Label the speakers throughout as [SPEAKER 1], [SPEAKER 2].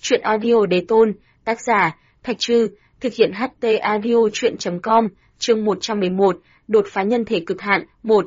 [SPEAKER 1] Truyện audio đế tôn, tác giả, Thạch Trư, thực hiện HT audio truyện.com, chương 111, đột phá nhân thể cực hạn, 1.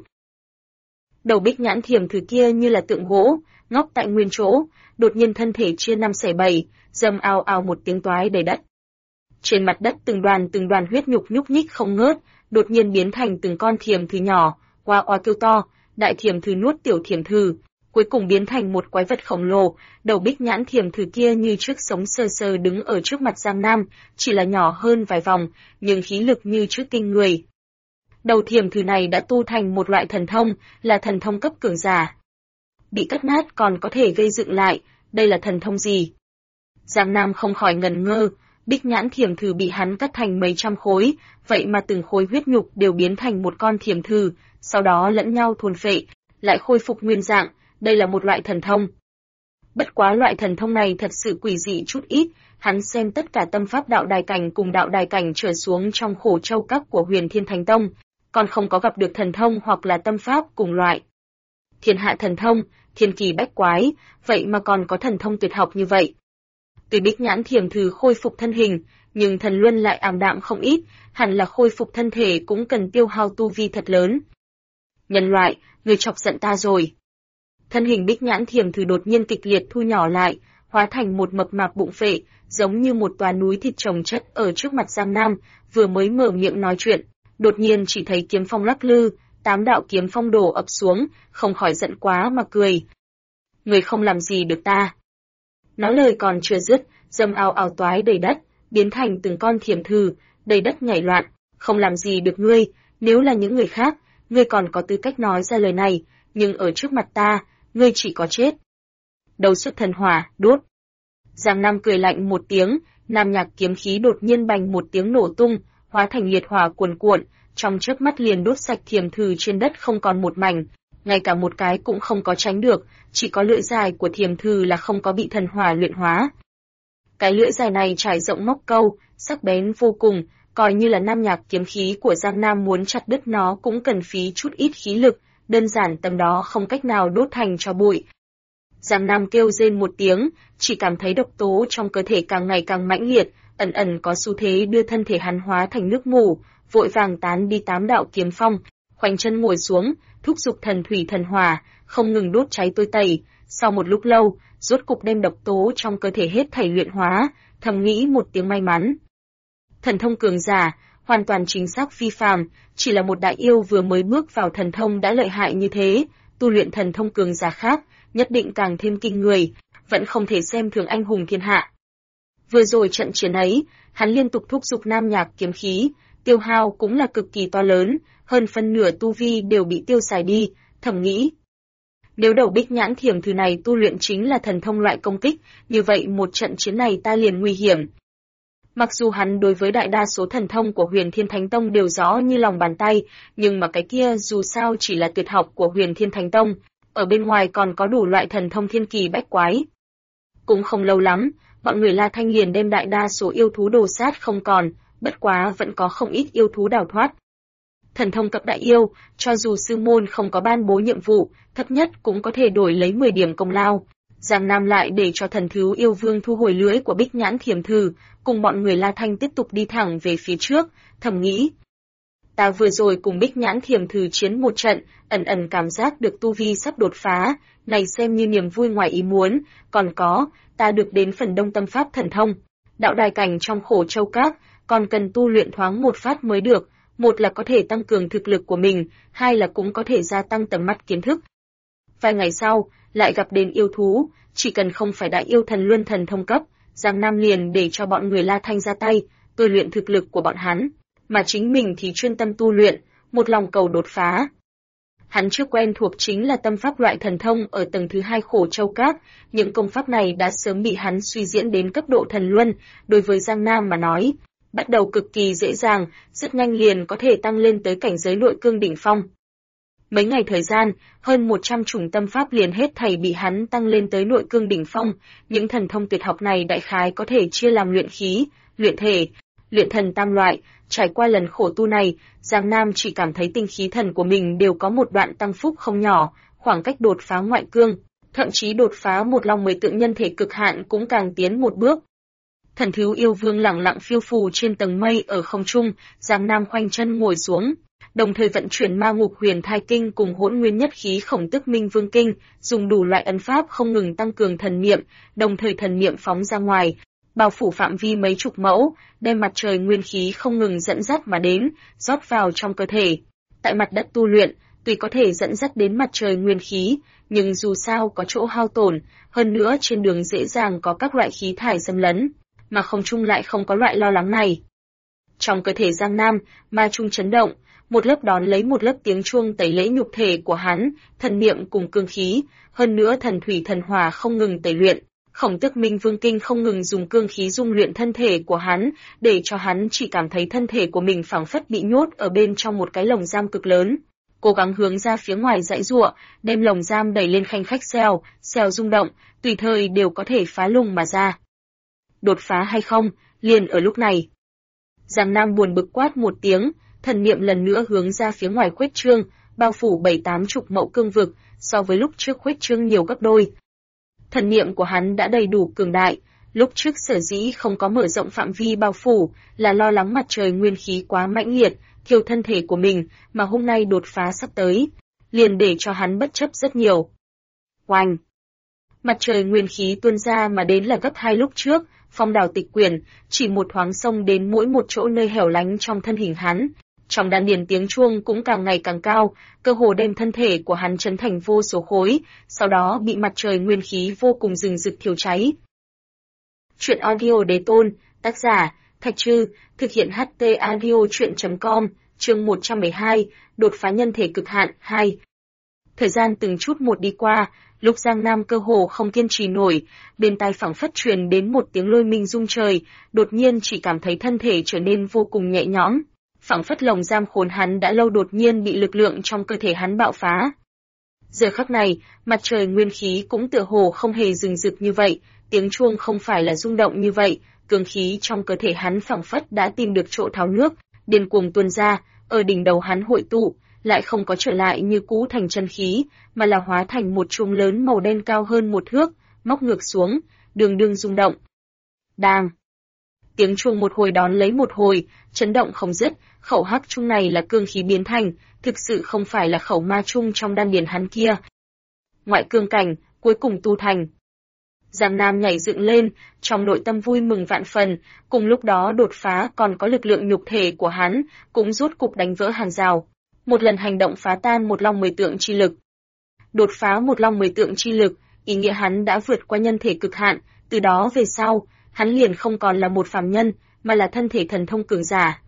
[SPEAKER 1] Đầu Bích Nhãn Thiểm Thử kia như là tượng gỗ, ngóc tại nguyên chỗ, đột nhiên thân thể chia năm xẻ bảy, dầm ào ào một tiếng toái đầy đất. Trên mặt đất từng đoàn huyết nhục nhúc nhích không ngớt, đột nhiên biến thành từng con thiểm thử nhỏ, oa oa kêu to, đại thiểm thử nuốt tiểu thiểm thử, cuối cùng biến thành một quái vật khổng lồ. Đầu Bích Nhãn Thiểm Thử kia như trước sống sờ sờ đứng ở trước mặt Giang Nam, chỉ là nhỏ hơn vài vòng, nhưng khí lực như trước kinh người. Đầu thiểm thử này đã tu thành một loại thần thông, là thần thông cấp cường giả. Bị cắt nát còn có thể gây dựng lại, đây là thần thông gì? Giang Nam không khỏi ngần ngơ, Bích Nhãn Thiểm Thử bị hắn cắt thành mấy trăm khối, vậy mà từng khối huyết nhục đều biến thành một con thiểm thử, sau đó lẫn nhau thôn phệ, lại khôi phục nguyên dạng, đây là một loại thần thông. Bất quá loại thần thông này thật sự quỷ dị chút ít, hắn xem tất cả tâm pháp đạo đài cảnh cùng đạo đài cảnh trở xuống trong Khổ Châu Các của Huyền Thiên Thánh Tông, còn không có gặp được thần thông hoặc là tâm pháp cùng loại. Thiên hạ thần thông, thiên kỳ bách quái, vậy mà còn có thần thông tuyệt học như vậy. Tuy Bích Nhãn Thiểm Thử khôi phục thân hình, nhưng thần luân lại ảm đạm không ít, hẳn là khôi phục thân thể cũng cần tiêu hao tu vi thật lớn. Nhân loại, người chọc giận ta rồi. Thân hình Bích Nhãn Thiểm Thử đột nhiên kịch liệt thu nhỏ lại, hóa thành một mập mạp bụng phệ, giống như một tòa núi thịt chồng chất ở trước mặt Giang Nam, vừa mới mở miệng nói chuyện, đột nhiên chỉ thấy kiếm phong lắc lư, 8 đạo kiếm phong đổ ập xuống, không khỏi giận quá mà cười. Người không làm gì được ta. Nói lời còn chưa dứt, dầm ào ào toái đầy đất, biến thành từng con thiểm thử, đầy đất nhảy loạn, không làm gì được ngươi, nếu là những người khác, ngươi còn có tư cách nói ra lời này, nhưng ở trước mặt ta, ngươi chỉ có chết. Đầu xuất thần hỏa, đốt. Giang Nam cười lạnh một tiếng, nam nhạc kiếm khí đột nhiên bành một tiếng nổ tung, hóa thành liệt hỏa cuồn cuộn, trong chớp mắt liền đốt sạch thiểm thử trên đất không còn một mảnh, ngay cả một cái cũng không có tránh được, chỉ có lưỡi dài của thiểm thử là không có bị thần hỏa luyện hóa. Cái lưỡi dài này trải rộng móc câu, sắc bén vô cùng, coi như là nam nhạc kiếm khí của Giang Nam muốn chặt đứt nó cũng cần phí chút ít khí lực, đơn giản tầm đó không cách nào đốt thành tro bụi. Giang Nam kêu rên một tiếng, chỉ cảm thấy độc tố trong cơ thể càng ngày càng mãnh liệt, ẩn ẩn có xu thế đưa thân thể hắn hóa thành nước mù, vội vàng tán đi 8 đạo kiếm phong, khoanh chân ngồi xuống, thúc giục thần thủy thần hỏa, không ngừng đốt cháy tôi tẩy. Sau một lúc lâu, rốt cục đem độc tố trong cơ thể hết thảy luyện hóa, thầm nghĩ một tiếng may mắn. Thần thông cường giả, hoàn toàn chính xác phi phàm, chỉ là một đại yêu vừa mới bước vào thần thông đã lợi hại như thế, tu luyện thần thông cường giả khác, nhất định càng thêm kinh người, vẫn không thể xem thường anh hùng thiên hạ. Vừa rồi trận chiến ấy, hắn liên tục thúc giục nam nhạc kiếm khí, tiêu hao cũng là cực kỳ to lớn, hơn phân nửa tu vi đều bị tiêu xài đi, thầm nghĩ. Nếu đầu Bích Nhãn Thiểm Thử này tu luyện chính là thần thông loại công kích, như vậy một trận chiến này ta liền nguy hiểm. Mặc dù hắn đối với đại đa số thần thông của Huyền Thiên Thánh Tông đều rõ như lòng bàn tay, nhưng mà cái kia dù sao chỉ là tuyệt học của Huyền Thiên Thánh Tông, ở bên ngoài còn có đủ loại thần thông thiên kỳ bách quái. Cũng không lâu lắm, bọn người La Thanh liền đem đại đa số yêu thú đồ sát không còn, bất quá vẫn có không ít yêu thú đào thoát. Thần thông cấp đại yêu, cho dù sư môn không có ban bố nhiệm vụ, thấp nhất cũng có thể đổi lấy 10 điểm công lao. Giang Nam lại để cho thần thú yêu vương thu hồi lưỡi của Bích Nhãn Thiểm Thử, cùng bọn người La Thanh tiếp tục đi thẳng về phía trước, thầm nghĩ. Ta vừa rồi cùng Bích Nhãn Thiểm Thử chiến một trận, ẩn ẩn cảm giác được tu vi sắp đột phá, này xem như niềm vui ngoài ý muốn, còn có, ta được đến phần đông tâm pháp thần thông. Đạo đài cảnh trong Khổ Châu Các, còn cần tu luyện thoáng một phát mới được, một là có thể tăng cường thực lực của mình, hai là cũng có thể gia tăng tầm mắt kiến thức. Vài ngày sau, lại gặp đến yêu thú, chỉ cần không phải đại yêu thần luân thần thông cấp, Giang Nam liền để cho bọn người La Thanh ra tay, tôi luyện thực lực của bọn hắn, mà chính mình thì chuyên tâm tu luyện, một lòng cầu đột phá. Hắn chưa quen thuộc chính là tâm pháp loại thần thông ở tầng thứ 2 Khổ Châu Các, những công pháp này đã sớm bị hắn suy diễn đến cấp độ thần luân, đối với Giang Nam mà nói, bắt đầu cực kỳ dễ dàng, rất nhanh liền có thể tăng lên tới cảnh giới nội cương đỉnh phong. Mấy ngày thời gian, hơn 100 chủng tâm pháp liền hết thảy bị hắn tăng lên tới nội cương đỉnh phong, những thần thông tuyệt học này đại khái có thể chia làm luyện khí, luyện thể, luyện thần tam loại. Trải qua lần khổ tu này, Giang Nam chỉ cảm thấy tinh khí thần của mình đều có một đoạn tăng phúc không nhỏ, khoảng cách đột phá ngoại cương, thậm chí đột phá một long 10 tượng nhân thể cực hạn cũng càng tiến một bước. Thần thú yêu vương lẳng lặng phiêu phù trên tầng mây ở không trung, Giang Nam khoanh chân ngồi xuống, đồng thời vận chuyển ma ngục huyền thai kinh cùng hỗn nguyên nhất khí khổng tức minh vương kinh, dùng đủ loại ấn pháp không ngừng tăng cường thần niệm, đồng thời thần niệm phóng ra ngoài, bao phủ phạm vi mấy chục mẫu, đem mặt trời nguyên khí không ngừng dẫn dắt mà đến, rót vào trong cơ thể. Tại mặt đất tu luyện, tuy có thể dẫn dắt đến mặt trời nguyên khí, nhưng dù sao có chỗ hao tổn, hơn nữa trên đường dễ dàng có các loại khí thải xâm lấn, mà không trung lại không có loại lo lắng này. Trong cơ thể Giang Nam, ma trung chấn động, một lớp đón lấy một lớp tiếng chuông tẩy lễ nhục thể của hắn, thần niệm cùng cương khí, hơn nữa thần thủy thần hỏa không ngừng tẩy luyện. Khổng tức minh vương kinh không ngừng dùng cương khí dung luyện thân thể của hắn, để cho hắn chỉ cảm thấy thân thể của mình phảng phất bị nhốt ở bên trong một cái lồng giam cực lớn. Cố gắng hướng ra phía ngoài dãy giụa, đem lồng giam đẩy lên khanh khách xèo, xèo rung động, tùy thời đều có thể phá lùng mà ra. Đột phá hay không, liền ở lúc này. Giang Nam buồn bực quát một tiếng, thần niệm lần nữa hướng ra phía ngoài khuếch trương, bao phủ 7-8 chục mẫu cương vực, so với lúc trước khuếch trương nhiều gấp đôi. Thần niệm của hắn đã đầy đủ cường đại, lúc trước sở dĩ không có mở rộng phạm vi bao phủ, là lo lắng mặt trời nguyên khí quá mãnh liệt, thiêu thân thể của mình, mà hôm nay đột phá sắp tới, liền để cho hắn bất chấp rất nhiều. Oanh! Mặt trời nguyên khí tuôn ra mà đến là gấp 2 lúc trước, phong đảo tịch quyển, chỉ một thoáng xông đến mỗi một chỗ nơi hẻo lánh trong thân hình hắn. Trong đan điền tiếng chuông cũng càng ngày càng cao, cơ hồ đem thân thể của hắn chấn thành vô số khối, sau đó bị mặt trời nguyên khí vô cùng rừng rực thiêu cháy. Truyện audio đế tôn, tác giả, Thạch Trư, thực hiện HT audio truyện.com, chương 112, đột phá nhân thể cực hạn 2. Thời gian từng chút một đi qua, lúc Giang Nam cơ hồ không kiên trì nổi, bên tai phảng phất truyền đến một tiếng lôi minh rung trời, đột nhiên chỉ cảm thấy thân thể trở nên vô cùng nhẹ nhõm. Phảng phất lồng giam khốn hắn đã lâu đột nhiên bị lực lượng trong cơ thể hắn bạo phá. Giờ khắc này, mặt trời nguyên khí cũng tựa hồ không hề rừng rực như vậy, tiếng chuông không phải là rung động như vậy, cường khí trong cơ thể hắn phảng phất đã tìm được chỗ tháo nước, điên cuồng tuôn ra, ở đỉnh đầu hắn hội tụ, lại không có trở lại như cũ thành chân khí, mà là hóa thành một chùm lớn màu đen cao hơn một thước, móc ngược xuống, đường đường rung động. Đang! Tiếng chuông một hồi đón lấy một hồi, chấn động không dứt, khẩu hắc chung này là cương khí biến thành, thực sự không phải là khẩu ma chung trong đan điền hắn kia. Ngoại cương cảnh, cuối cùng tu thành. Giang Nam nhảy dựng lên, trong nội tâm vui mừng vạn phần, cùng lúc đó đột phá còn có lực lượng nhục thể của hắn, cũng rốt cục đánh vỡ hàng rào. Một lần hành động phá tan một long 10 tượng chi lực. Đột phá một long 10 tượng chi lực, ý nghĩa hắn đã vượt qua nhân thể cực hạn, từ đó về sau, hắn liền không còn là một phàm nhân, mà là thân thể thần thông cường giả.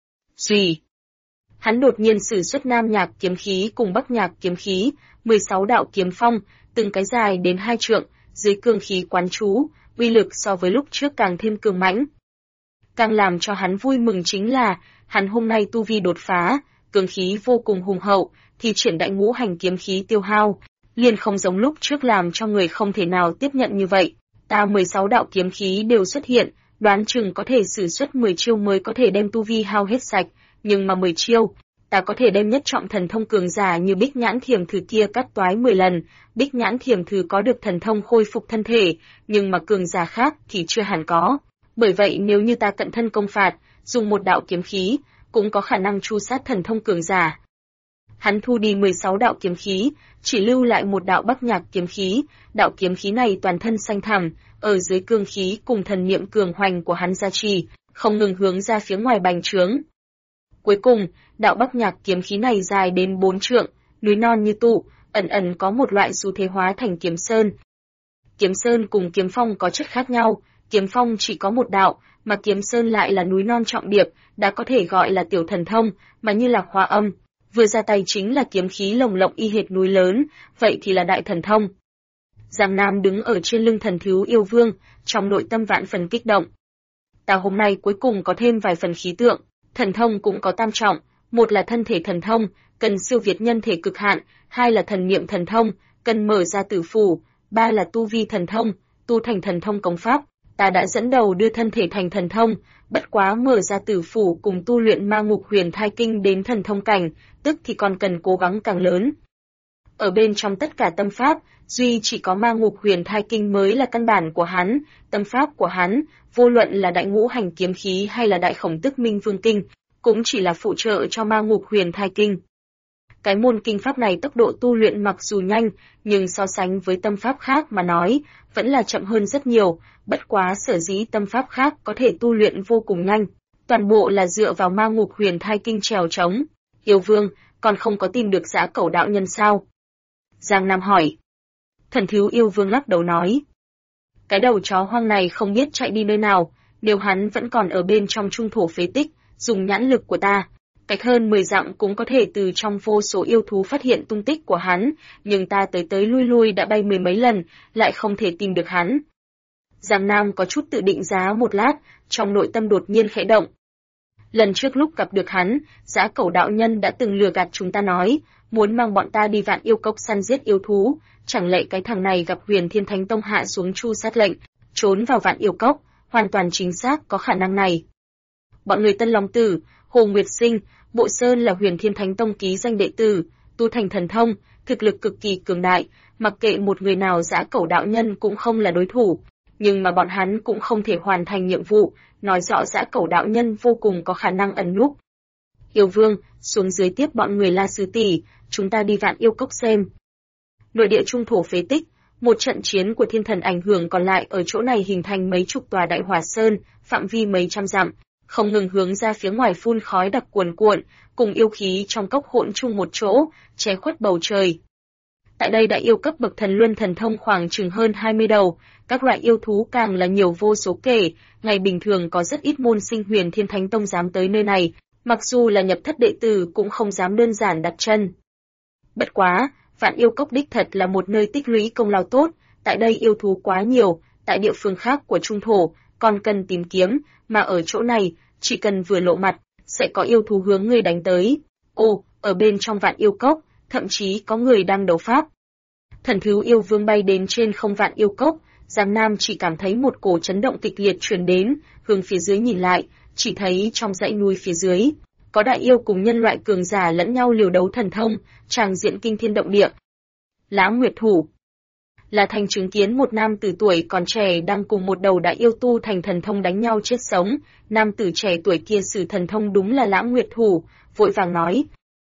[SPEAKER 1] Suy! Hắn đột nhiên sử xuất Nam Nhạc kiếm khí cùng Bắc Nhạc kiếm khí, 16 đạo kiếm phong, từng cái dài đến 2 trượng, dưới cương khí quán chú, uy lực so với lúc trước càng thêm cường mãnh. Càng làm cho hắn vui mừng chính là, hắn hôm nay tu vi đột phá, cương khí vô cùng hùng hậu, thì triển đại ngũ hành kiếm khí tiêu hao, liền không giống lúc trước làm cho người không thể nào tiếp nhận như vậy. Ta 16 đạo kiếm khí đều xuất hiện, đoán chừng có thể sử xuất 10 chiêu mới có thể đem tu vi hao hết sạch, nhưng mà 10 chiêu, ta có thể đem nhất trọng thần thông cường giả như Bích Nhãn Thiểm Thử kia cắt toái 10 lần. Bích Nhãn Thiểm Thử có được thần thông khôi phục thân thể, nhưng mà cường giả khác thì chưa hẳn có. Bởi vậy nếu như ta cận thân công phạt, dùng một đạo kiếm khí, cũng có khả năng tru sát thần thông cường giả. Hắn thu đi 16 đạo kiếm khí, chỉ lưu lại một đạo Bắc Nhạc kiếm khí, đạo kiếm khí này toàn thân xanh thẳm, ở dưới cương khí cùng thần niệm cường hoành của hắn gia trì, không ngừng hướng ra phía ngoài bành trướng. Cuối cùng, đạo Bắc Nhạc kiếm khí này dài đến 4 trượng, núi non như tụ, ẩn ẩn có một loại xu thế hóa thành kiếm sơn. Kiếm sơn cùng kiếm phong có chất khác nhau, kiếm phong chỉ có một đạo, mà kiếm sơn lại là núi non trọng điệp, đã có thể gọi là tiểu thần thông, mà như là Hoa Âm, vừa ra tay chính là kiếm khí lồng lộng y hệt núi lớn, vậy thì là đại thần thông. Giang Nam đứng ở trên lưng thần thú yêu vương, trong nội tâm vạn phần kích động. Ta hôm nay cuối cùng có thêm vài phần khí tượng, thần thông cũng có tam trọng, một là thân thể thần thông, cần siêu việt nhân thể cực hạn, hai là thần niệm thần thông, cần mở ra tử phủ, ba là tu vi thần thông, tu thành thần thông công pháp. Ta đã dẫn đầu đưa thân thể thành thần thông, bất quá mở ra tử phủ cùng tu luyện ma ngục huyền thai kinh đến thần thông cảnh, tức thì còn cần cố gắng càng lớn. ở bên trong tất cả tâm pháp, duy chỉ có Ma Ngục Huyền Thai Kinh mới là căn bản của hắn, tâm pháp của hắn, vô luận là Đại Ngũ Hành Kiếm Khí hay là Đại Khổng Tức Minh Vương Kinh, cũng chỉ là phụ trợ cho Ma Ngục Huyền Thai Kinh. Cái môn kinh pháp này tốc độ tu luyện mặc dù nhanh, nhưng so sánh với tâm pháp khác mà nói, vẫn là chậm hơn rất nhiều, bất quá sở dĩ tâm pháp khác có thể tu luyện vô cùng nhanh, toàn bộ là dựa vào Ma Ngục Huyền Thai Kinh trèo trống. Yêu Vương, còn không có tìm được Dã Cẩu đạo nhân sao? Giang Nam hỏi. Thần Thiếu Yêu Vương lắc đầu nói. Cái đầu chó hoang này không biết chạy đi nơi nào, nếu hắn vẫn còn ở bên trong trung thổ phế tích, dùng nhãn lực của ta, cách hơn 10 dặm cũng có thể từ trong vô số yêu thú phát hiện tung tích của hắn, nhưng ta tới tới lui lui đã bay mười mấy lần, lại không thể tìm được hắn. Giang Nam có chút tự định giá một lát, trong nội tâm đột nhiên khẽ động. Lần trước lúc gặp được hắn, Dã Cẩu đạo nhân đã từng lừa gạt chúng ta nói, muốn mang bọn ta đi Vạn Yêu Cốc săn giết yêu thú, chẳng lẽ cái thằng này gặp Huyền Thiên Thánh Tông hạ xuống tru sát lệnh, trốn vào Vạn Yêu Cốc, hoàn toàn chính xác có khả năng này. Bọn người Tân Long Tử, Hồ Nguyệt Sinh, Bộ Sơn là Huyền Thiên Thánh Tông ký danh đệ tử, tu thành thần thông, thực lực cực kỳ cường đại, mặc kệ một người nào Dã Cẩu đạo nhân cũng không là đối thủ, nhưng mà bọn hắn cũng không thể hoàn thành nhiệm vụ, nói rõ Dã Cẩu đạo nhân vô cùng có khả năng ẩn núp. Yêu Vương, xuống dưới tiếp bọn người La Sư tỷ, chúng ta đi Vạn Yêu Cốc xem. Nội địa trung thổ phế tích, một trận chiến của thiên thần ảnh hưởng còn lại ở chỗ này hình thành mấy chục tòa đại hỏa sơn, phạm vi mấy trăm dặm, không ngừng hướng ra phía ngoài phun khói đặc cuồn cuộn, cùng yêu khí trong cốc hỗn chung một chỗ, che khuất bầu trời. Tại đây đại yêu cấp bậc thần luân thần thông khoảng chừng hơn 20 đầu, các loại yêu thú càng là nhiều vô số kể, ngày bình thường có rất ít môn sinh Huyền Thiên Thánh Tông dám tới nơi này, mặc dù là nhập thất đệ tử cũng không dám đơn giản đặt chân. Bất quá, Vạn Yêu Cốc đích thật là một nơi tích lũy công lao tốt, tại đây yêu thú quá nhiều, tại địa phương khác của trung thổ, còn cần tìm kiếm, mà ở chỗ này, chỉ cần vừa lộ mặt, sẽ có yêu thú hướng người đánh tới. Ồ, ở bên trong Vạn Yêu Cốc, thậm chí có người đang đấu pháp. Thần Thiếu Yêu Vương bay đến trên không Vạn Yêu Cốc, Giang Nam chỉ cảm thấy một cổ chấn động kịch liệt truyền đến, hướng phía dưới nhìn lại, chỉ thấy trong dãy núi phía dưới, có đại yêu cùng nhân loại cường giả lẫn nhau liều đấu thần thông, tràng diện kinh thiên động địa. Lãng Nguyệt Thủ là thành chứng kiến một nam tử tuổi còn trẻ đang cùng một đầu đại yêu tu thành thần thông đánh nhau chết sống, nam tử trẻ tuổi kia sử thần thông đúng là Lãng Nguyệt Thủ, vội vàng nói.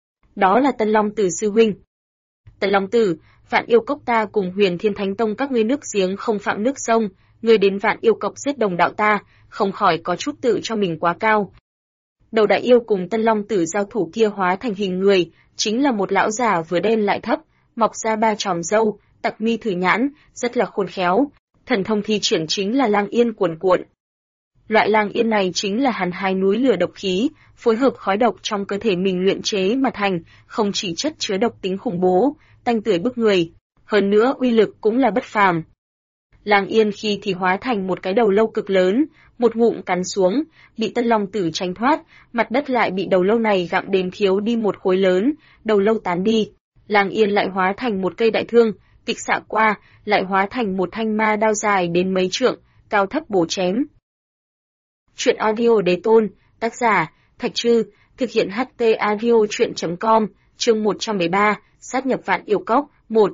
[SPEAKER 1] Đó là Tân Long Tử sư huynh. Tân Long Tử, Vạn Yêu Cốc ta cùng Huyền Thiên Thánh Tông các ngươi nước giếng không phạm nước sông, ngươi đến Vạn Yêu Cốc giết đồng đạo ta, không khỏi có chút tự cho mình quá cao. Đầu đại yêu cùng Tân Long Tử giao thủ kia hóa thành hình người, chính là một lão già vừa đen lại thấp, mọc ra 3 chòm râu, tặc mi thử nhãn, rất là khôn khéo. Thần thông thi triển chính là lang yên cuồn cuộn. Loại lang yên này chính là hàn hai núi lửa độc khí, phối hợp khói độc trong cơ thể mình luyện chế mà thành, không chỉ chất chứa độc tính khủng bố, tanh tưởi bức người, hơn nữa uy lực cũng là bất phàm. Lang yên khi thì hóa thành một cái đầu lâu cực lớn, một ngụm cắn xuống, bị Tân Long Tử tránh thoát, mặt đất lại bị đầu lâu này gặm đến thiếu đi một khối lớn, đầu lâu tán đi. Lang yên lại hóa thành một cây đại thương, kịch xạ qua, lại hóa thành một thanh ma đao dài đến mấy trượng, cao thấp bổ chém. Chuyện audio Đế Tôn, tác giả, Thạch Trư, thực hiện HT audio chuyện.com, chương 113, sát nhập Vạn Yêu Cốc, 1.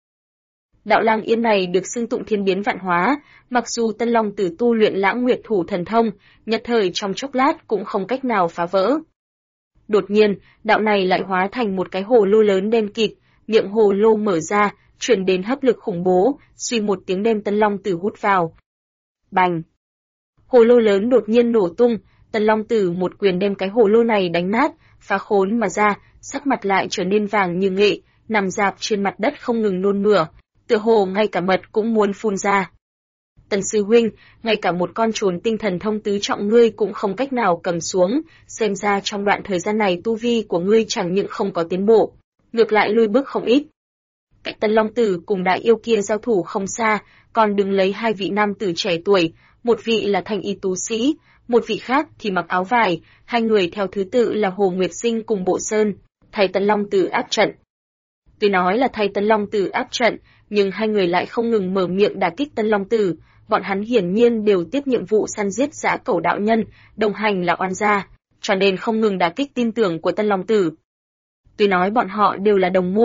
[SPEAKER 1] Đạo lang yên này được xưng tụng thiên biến vạn hóa, mặc dù Tân Long Tử tu luyện Lãng Nguyệt Thủ thần thông, nhất thời trong chốc lát cũng không cách nào phá vỡ. Đột nhiên, đạo này lại hóa thành một cái hồ lô lớn đen kịt, miệng hồ lô mở ra, truyền đến hấp lực khủng bố, suy một tiếng đem Tân Long Tử hút vào. Bành! Hồ lô lớn đột nhiên nổ tung, Tân Long Tử một quyền đem cái hồ lô này đánh nát, phá khốn mà ra, sắc mặt lại trở nên vàng như nghệ, nằm rạp trên mặt đất không ngừng nôn mửa, tựa hồ ngay cả mật cũng muốn phun ra. Tần sư huynh, ngay cả một con trồn tinh thần thông tứ trọng ngươi cũng không cách nào cầm xuống, xem ra trong đoạn thời gian này tu vi của ngươi chẳng những không có tiến bộ, ngược lại lui bước không ít. Cách Tân Long Tử cùng đại yêu kia giao thủ không xa, còn đứng lấy 2 vị nam tử trẻ tuổi, một vị là thanh y tú sĩ, một vị khác thì mặc áo vải, 2 người theo thứ tự là Hồ Nguyệt Sinh cùng Bộ Sơn, thay Tân Long Tử áp trận. Tuy nói là thay Tân Long Tử áp trận, nhưng 2 người lại không ngừng mở miệng đả kích Tân Long Tử, bọn hắn hiển nhiên đều tiếp nhiệm vụ săn giết Dã Cẩu đạo nhân, đồng hành là oan gia, cho nên không ngừng đả kích tin tưởng của Tân Long Tử. Tuy nói bọn họ đều là đồng môn,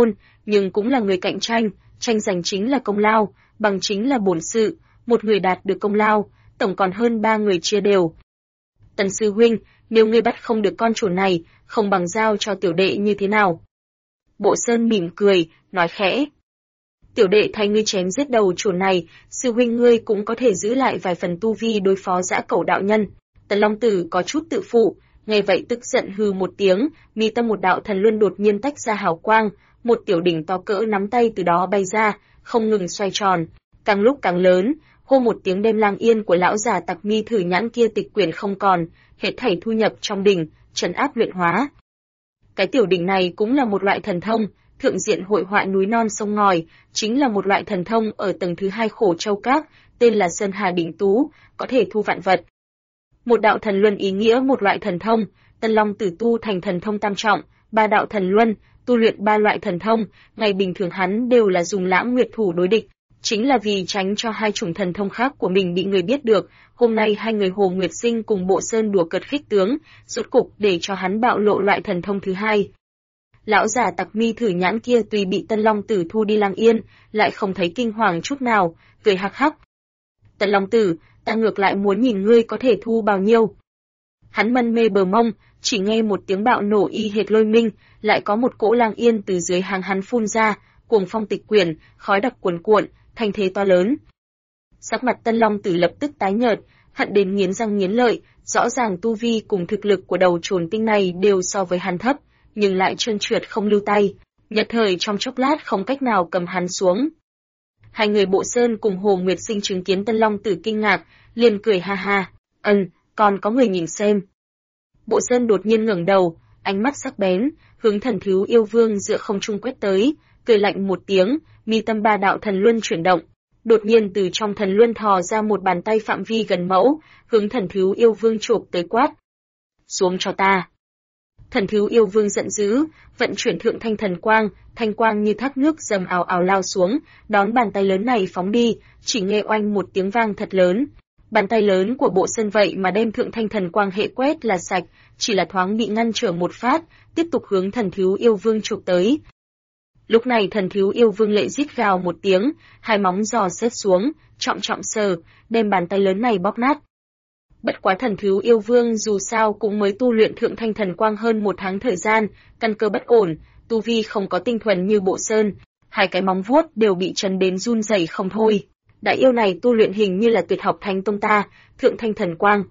[SPEAKER 1] nhưng cũng là người cạnh tranh giành chính là công lao, bằng chính là bổn sự, một người đạt được công lao, tổng còn hơn 3 người chia đều. Tần sư huynh, nếu ngươi bắt không được con chuồn này, không bằng giao cho tiểu đệ như thế nào? Bộ Sơn mỉm cười, nói khẽ. Tiểu đệ thay ngươi chém giết đầu chuồn này, sư huynh ngươi cũng có thể giữ lại vài phần tu vi đối phó dã cẩu đạo nhân. Tần Long Tử có chút tự phụ, nghe vậy tức giận hừ một tiếng, mi tâm một đạo thần luân đột nhiên tách ra hào quang, một tiểu đỉnh to cỡ nắm tay từ đó bay ra, không ngừng xoay tròn, càng lúc càng lớn, hô một tiếng đem Lang Yên của lão già Tặc Mi Thử Nhãn kia tịch quyển không còn, hết thảy thu nhập trong đỉnh, trấn áp luyện hóa. Cái tiểu đỉnh này cũng là một loại thần thông, thượng diện hội họa núi non sông ngòi, chính là một loại thần thông ở tầng thứ 2 Khổ Châu Các, tên là Sơn Hà Đỉnh Tú, có thể thu vạn vật. Một đạo thần luân ý nghĩa một loại thần thông, Tân Long Tử tu thành thần thông tam trọng, 3 đạo thần luân, tu luyện 3 loại thần thông, ngày bình thường hắn đều là dùng Lãng Nguyệt thủ đối địch, chính là vì tránh cho hai chủng thần thông khác của mình bị người biết được, hôm nay hai người Hồ Nguyệt Sinh cùng Bộ Sơn đùa cợt khích tướng, rốt cục để cho hắn bạo lộ loại thần thông thứ hai. Lão già Tặc Mi Thử Nhãn kia tuy bị Tân Long Tử thu đi Lang Yên, lại không thấy kinh hoàng chút nào, cười hắc hắc. Tân Long Tử, ta ngược lại muốn nhìn ngươi có thể thu bao nhiêu. Hắn mân mê bờ mông, chỉ nghe một tiếng bạo nổ y hệt lôi minh, lại có một cỗ Lang Yên từ dưới hang hắn phun ra, cuồng phong tịch quyển, khói đặc cuồn cuộn, thành thế to lớn. Sắc mặt Tân Long Tử lập tức tái nhợt, hận đến nghiến răng nghiến lợi, rõ ràng tu vi cùng thực lực của đầu trồn tinh này đều so với hắn thấp, nhưng lại trơn trượt không lưu tay, nhất thời trong chốc lát không cách nào cầm hắn xuống. Hai người Bộ Sơn cùng Hồ Nguyệt Sinh chứng kiến Tân Long Tử kinh ngạc, liền cười ha ha, còn có người nhìn xem. Bộ Sơn đột nhiên ngẩng đầu, ánh mắt sắc bén, hướng Thần Thiếu Yêu Vương giữa không trung quét tới, cười lạnh một tiếng, mi tâm 3 đạo thần luân chuyển động. Đột nhiên từ trong thần luân thò ra một bàn tay phạm vi gần mẫu, hướng Thần Thiếu Yêu Vương chộp tới quát. Xuống cho ta. Thần Thiếu Yêu Vương giận dữ, vận chuyển thượng thanh quang như thác nước dầm ào ào lao xuống, đón bàn tay lớn này phóng đi, chỉ nghe oanh một tiếng vang thật lớn. Bàn tay lớn của Bộ Sơn vậy mà đem thượng thanh thần quang hệ quét là sạch, chỉ là thoáng bị ngăn trở một phát, tiếp tục hướng Thần Thiếu Yêu Vương chụp tới. Lúc này Thần Thiếu Yêu Vương lệ rít gào một tiếng, hai móng giò xếp xuống, trọng trọng sờ, đem bàn tay lớn này bóp nát. Bất quá Thần Thiếu Yêu Vương dù sao cũng mới tu luyện thượng thanh thần quang hơn 1 tháng thời gian, căn cơ bất ổn, tu vi không có tinh thuần như Bộ Sơn, hai cái móng vuốt đều bị chấn đến run rẩy không thôi. Đại yêu này tu luyện hình như là tuyệt học Thánh Tông ta, thượng thanh thần quang.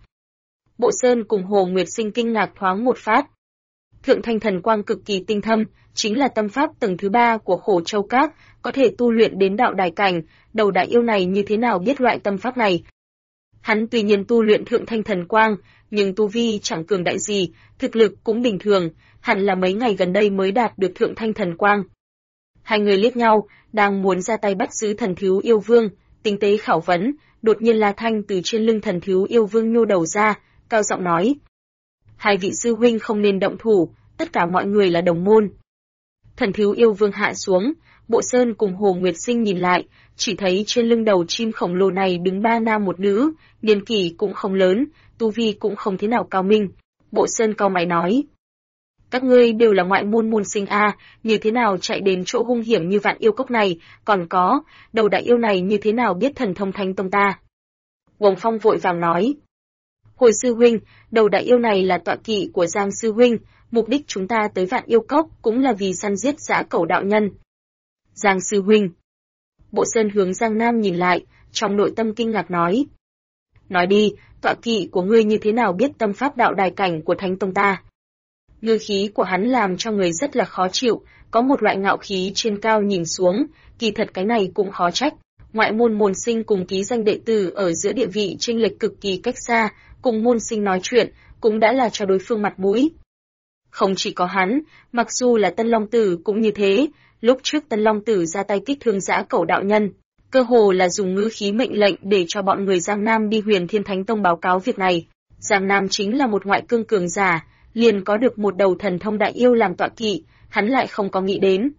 [SPEAKER 1] Bộ Sơn cùng Hồ Nguyệt Sinh kinh ngạc thoáng một phát. Thượng thanh thần quang cực kỳ tinh thâm, chính là tâm pháp tầng thứ 3 của Khổ Châu Các, có thể tu luyện đến đạo đài cảnh, đầu đại yêu này như thế nào biết loại tâm pháp này. Hắn tuy nhiên tu luyện thượng thanh thần quang, nhưng tu vi chẳng cường đại gì, thực lực cũng bình thường, hẳn là mấy ngày gần đây mới đạt được thượng thanh thần quang. Hai người liếc nhau, đang muốn ra tay bắt giữ Thần Thiếu Yêu Vương, tinh tế khảo vấn, đột nhiên La Thanh từ trên lưng Thần Thiếu Yêu Vương nhô đầu ra, cao giọng nói. Hai vị sư huynh không nên động thủ, tất cả mọi người là đồng môn. Thần Thiếu Yêu Vương hạ xuống, Bộ Sơn cùng Hồ Nguyệt Sinh nhìn lại, chỉ thấy trên lưng đầu chim khổng lồ này đứng 3 nam một nữ, niên kỷ cũng không lớn, tu vi cũng không thế nào cao minh. Bộ Sơn cau mày nói. Các ngươi đều là ngoại môn môn sinh a, như thế nào chạy đến chỗ hung hiểm như Vạn Yêu Cốc này, còn có, đầu đại yêu này như thế nào biết thần thông Thánh Tông ta? Uổng Phong vội vàng nói. Hồi sư huynh, đầu đại yêu này là tọa kỵ của Giang sư huynh, mục đích chúng ta tới Vạn Yêu Cốc cũng là vì săn giết dã cẩu đạo nhân. Giang sư huynh. Bộ Sơn hướng Giang Nam nhìn lại, trong nội tâm kinh ngạc nói. Nói đi, tọa kỵ của ngươi như thế nào biết tâm pháp đạo đài cảnh của Thánh Tông ta? Ngư khí của hắn làm cho người rất là khó chịu, có một loại ngạo khí trên cao nhìn xuống, kỳ thật cái này cũng khó trách. Ngoại môn môn sinh cùng ký danh đệ tử ở giữa địa vị chênh lệch cực kỳ cách xa, cùng môn sinh nói chuyện, cũng đã là cho đối phương mặt mũi. Không chỉ có hắn, mặc dù là Tân Long Tử cũng như thế, lúc trước Tân Long Tử ra tay kích thương dã cẩu đạo nhân, cơ hồ là dùng ngữ khí mệnh lệnh để cho bọn người Giang Nam đi Huyền Thiên Thánh Tông báo cáo việc này. Giang Nam chính là một ngoại cương cường giả, liền có được một đầu thần thông đại yêu làm tọa kỵ, hắn lại không có nghĩ đến.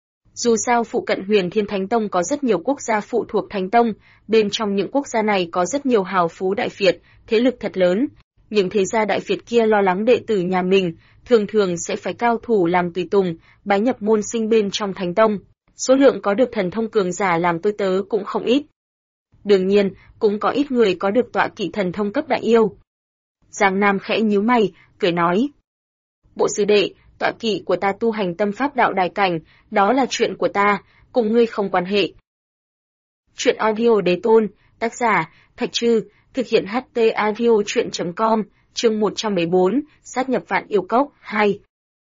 [SPEAKER 1] Dù sao phụ cận Huyền Thiên Thánh Tông có rất nhiều quốc gia phụ thuộc Thánh Tông, bên trong những quốc gia này có rất nhiều hào phú đại phiệt, thế lực thật lớn. Những thế gia đại phiệt kia lo lắng đệ tử nhà mình, thường thường sẽ phải cao thủ làm tùy tùng, bái nhập môn sinh bên trong Thánh Tông. Số lượng có được thần thông cường giả làm tôi tớ cũng không ít. Đương nhiên, cũng có ít người có được tọa kỵ thần thông cấp đại yêu. Giang Nam khẽ nhíu mày, cười nói. Bộ sư đệ, tọa kỵ của ta tu hành tâm pháp đạo đài cảnh, đó là chuyện của ta, cùng ngươi không quan hệ. Chuyện audio đế tôn, tác giả, Thạch Trư, thực hiện HT audio chuyện.com, chương 114, sát nhập vạn yêu cốc, 2.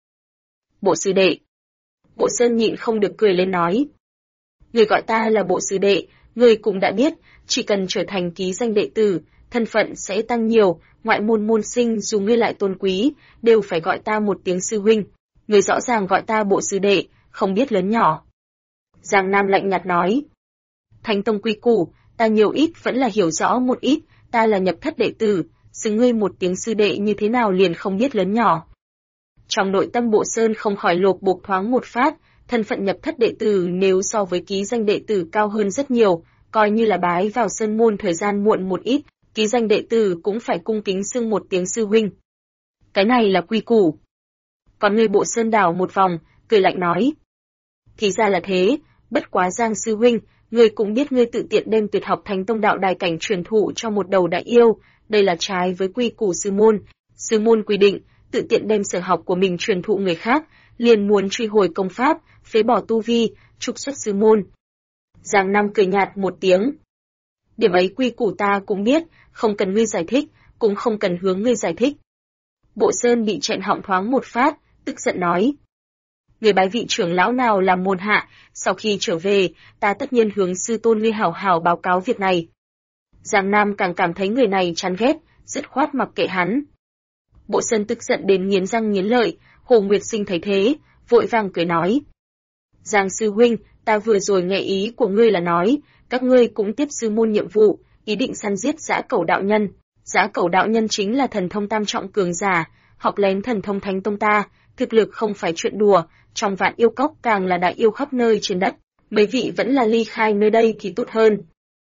[SPEAKER 1] Bộ sư đệ. Bộ Sơn nhịn không được cười lên nói. Người gọi ta là bộ sư đệ, người cũng đã biết, chỉ cần trở thành ký danh đệ tử, thân phận sẽ tăng nhiều, ngoại môn môn sinh dù ngươi lại tôn quý, đều phải gọi ta một tiếng sư huynh. Người rõ ràng gọi ta bộ sư đệ, không biết lớn nhỏ. Giang Nam lạnh nhạt nói. Thánh Tông quy củ, ta nhiều ít vẫn là hiểu rõ một ít, ta là nhập thất đệ tử, xưng ngươi một tiếng sư đệ như thế nào liền không biết lớn nhỏ. Trong nội tâm Bộ Sơn không khỏi lột bột thoáng một phát, thân phận nhập thất đệ tử nếu so với ký danh đệ tử cao hơn rất nhiều, coi như là bái vào sơn môn thời gian muộn một ít, ký danh đệ tử cũng phải cung kính xưng một tiếng sư huynh. Cái này là quy củ. Còn người Bộ Sơn đảo một vòng, cười lạnh nói. Thì ra là thế, bất quá Giang sư huynh, ngươi cũng biết ngươi tự tiện đem tuyệt học Thánh Tông đạo đài cảnh truyền thụ cho một đầu đại yêu, đây là trái với quy củ sư môn. Sư môn quy định, tự tiện đem sở học của mình truyền thụ người khác, liền muốn truy hồi công pháp, phế bỏ tu vi, trục xuất sư môn. Giang Nam cười nhạt một tiếng. Điểm ấy quy củ ta cũng biết, không cần ngươi giải thích, cũng không cần hướng ngươi giải thích. Bộ Sơn bị chẹn họng thoáng một phát, tức giận nói. Người bái vị trưởng lão nào làm môn hạ, sau khi trở về, ta tất nhiên hướng sư tôn ngươi hảo hảo báo cáo việc này. Giang Nam càng cảm thấy người này chán ghét, dứt khoát mặc kệ hắn. Bộ Sơn tức giận đến nghiến răng nghiến lợi, Hồ Nguyệt Sinh thấy thế, vội vàng cười nói. Giang sư huynh, ta vừa rồi nghe ý của ngươi là nói, các ngươi cũng tiếp sư môn nhiệm vụ, ý định săn giết Dã Cẩu đạo nhân. Dã Cẩu đạo nhân chính là thần thông tam trọng cường giả, học lén thần thông Thánh Tông ta, thực lực không phải chuyện đùa, trong vạn yêu cốc càng là đại yêu khắp nơi trên đất, mấy vị vẫn là ly khai nơi đây thì tốt hơn.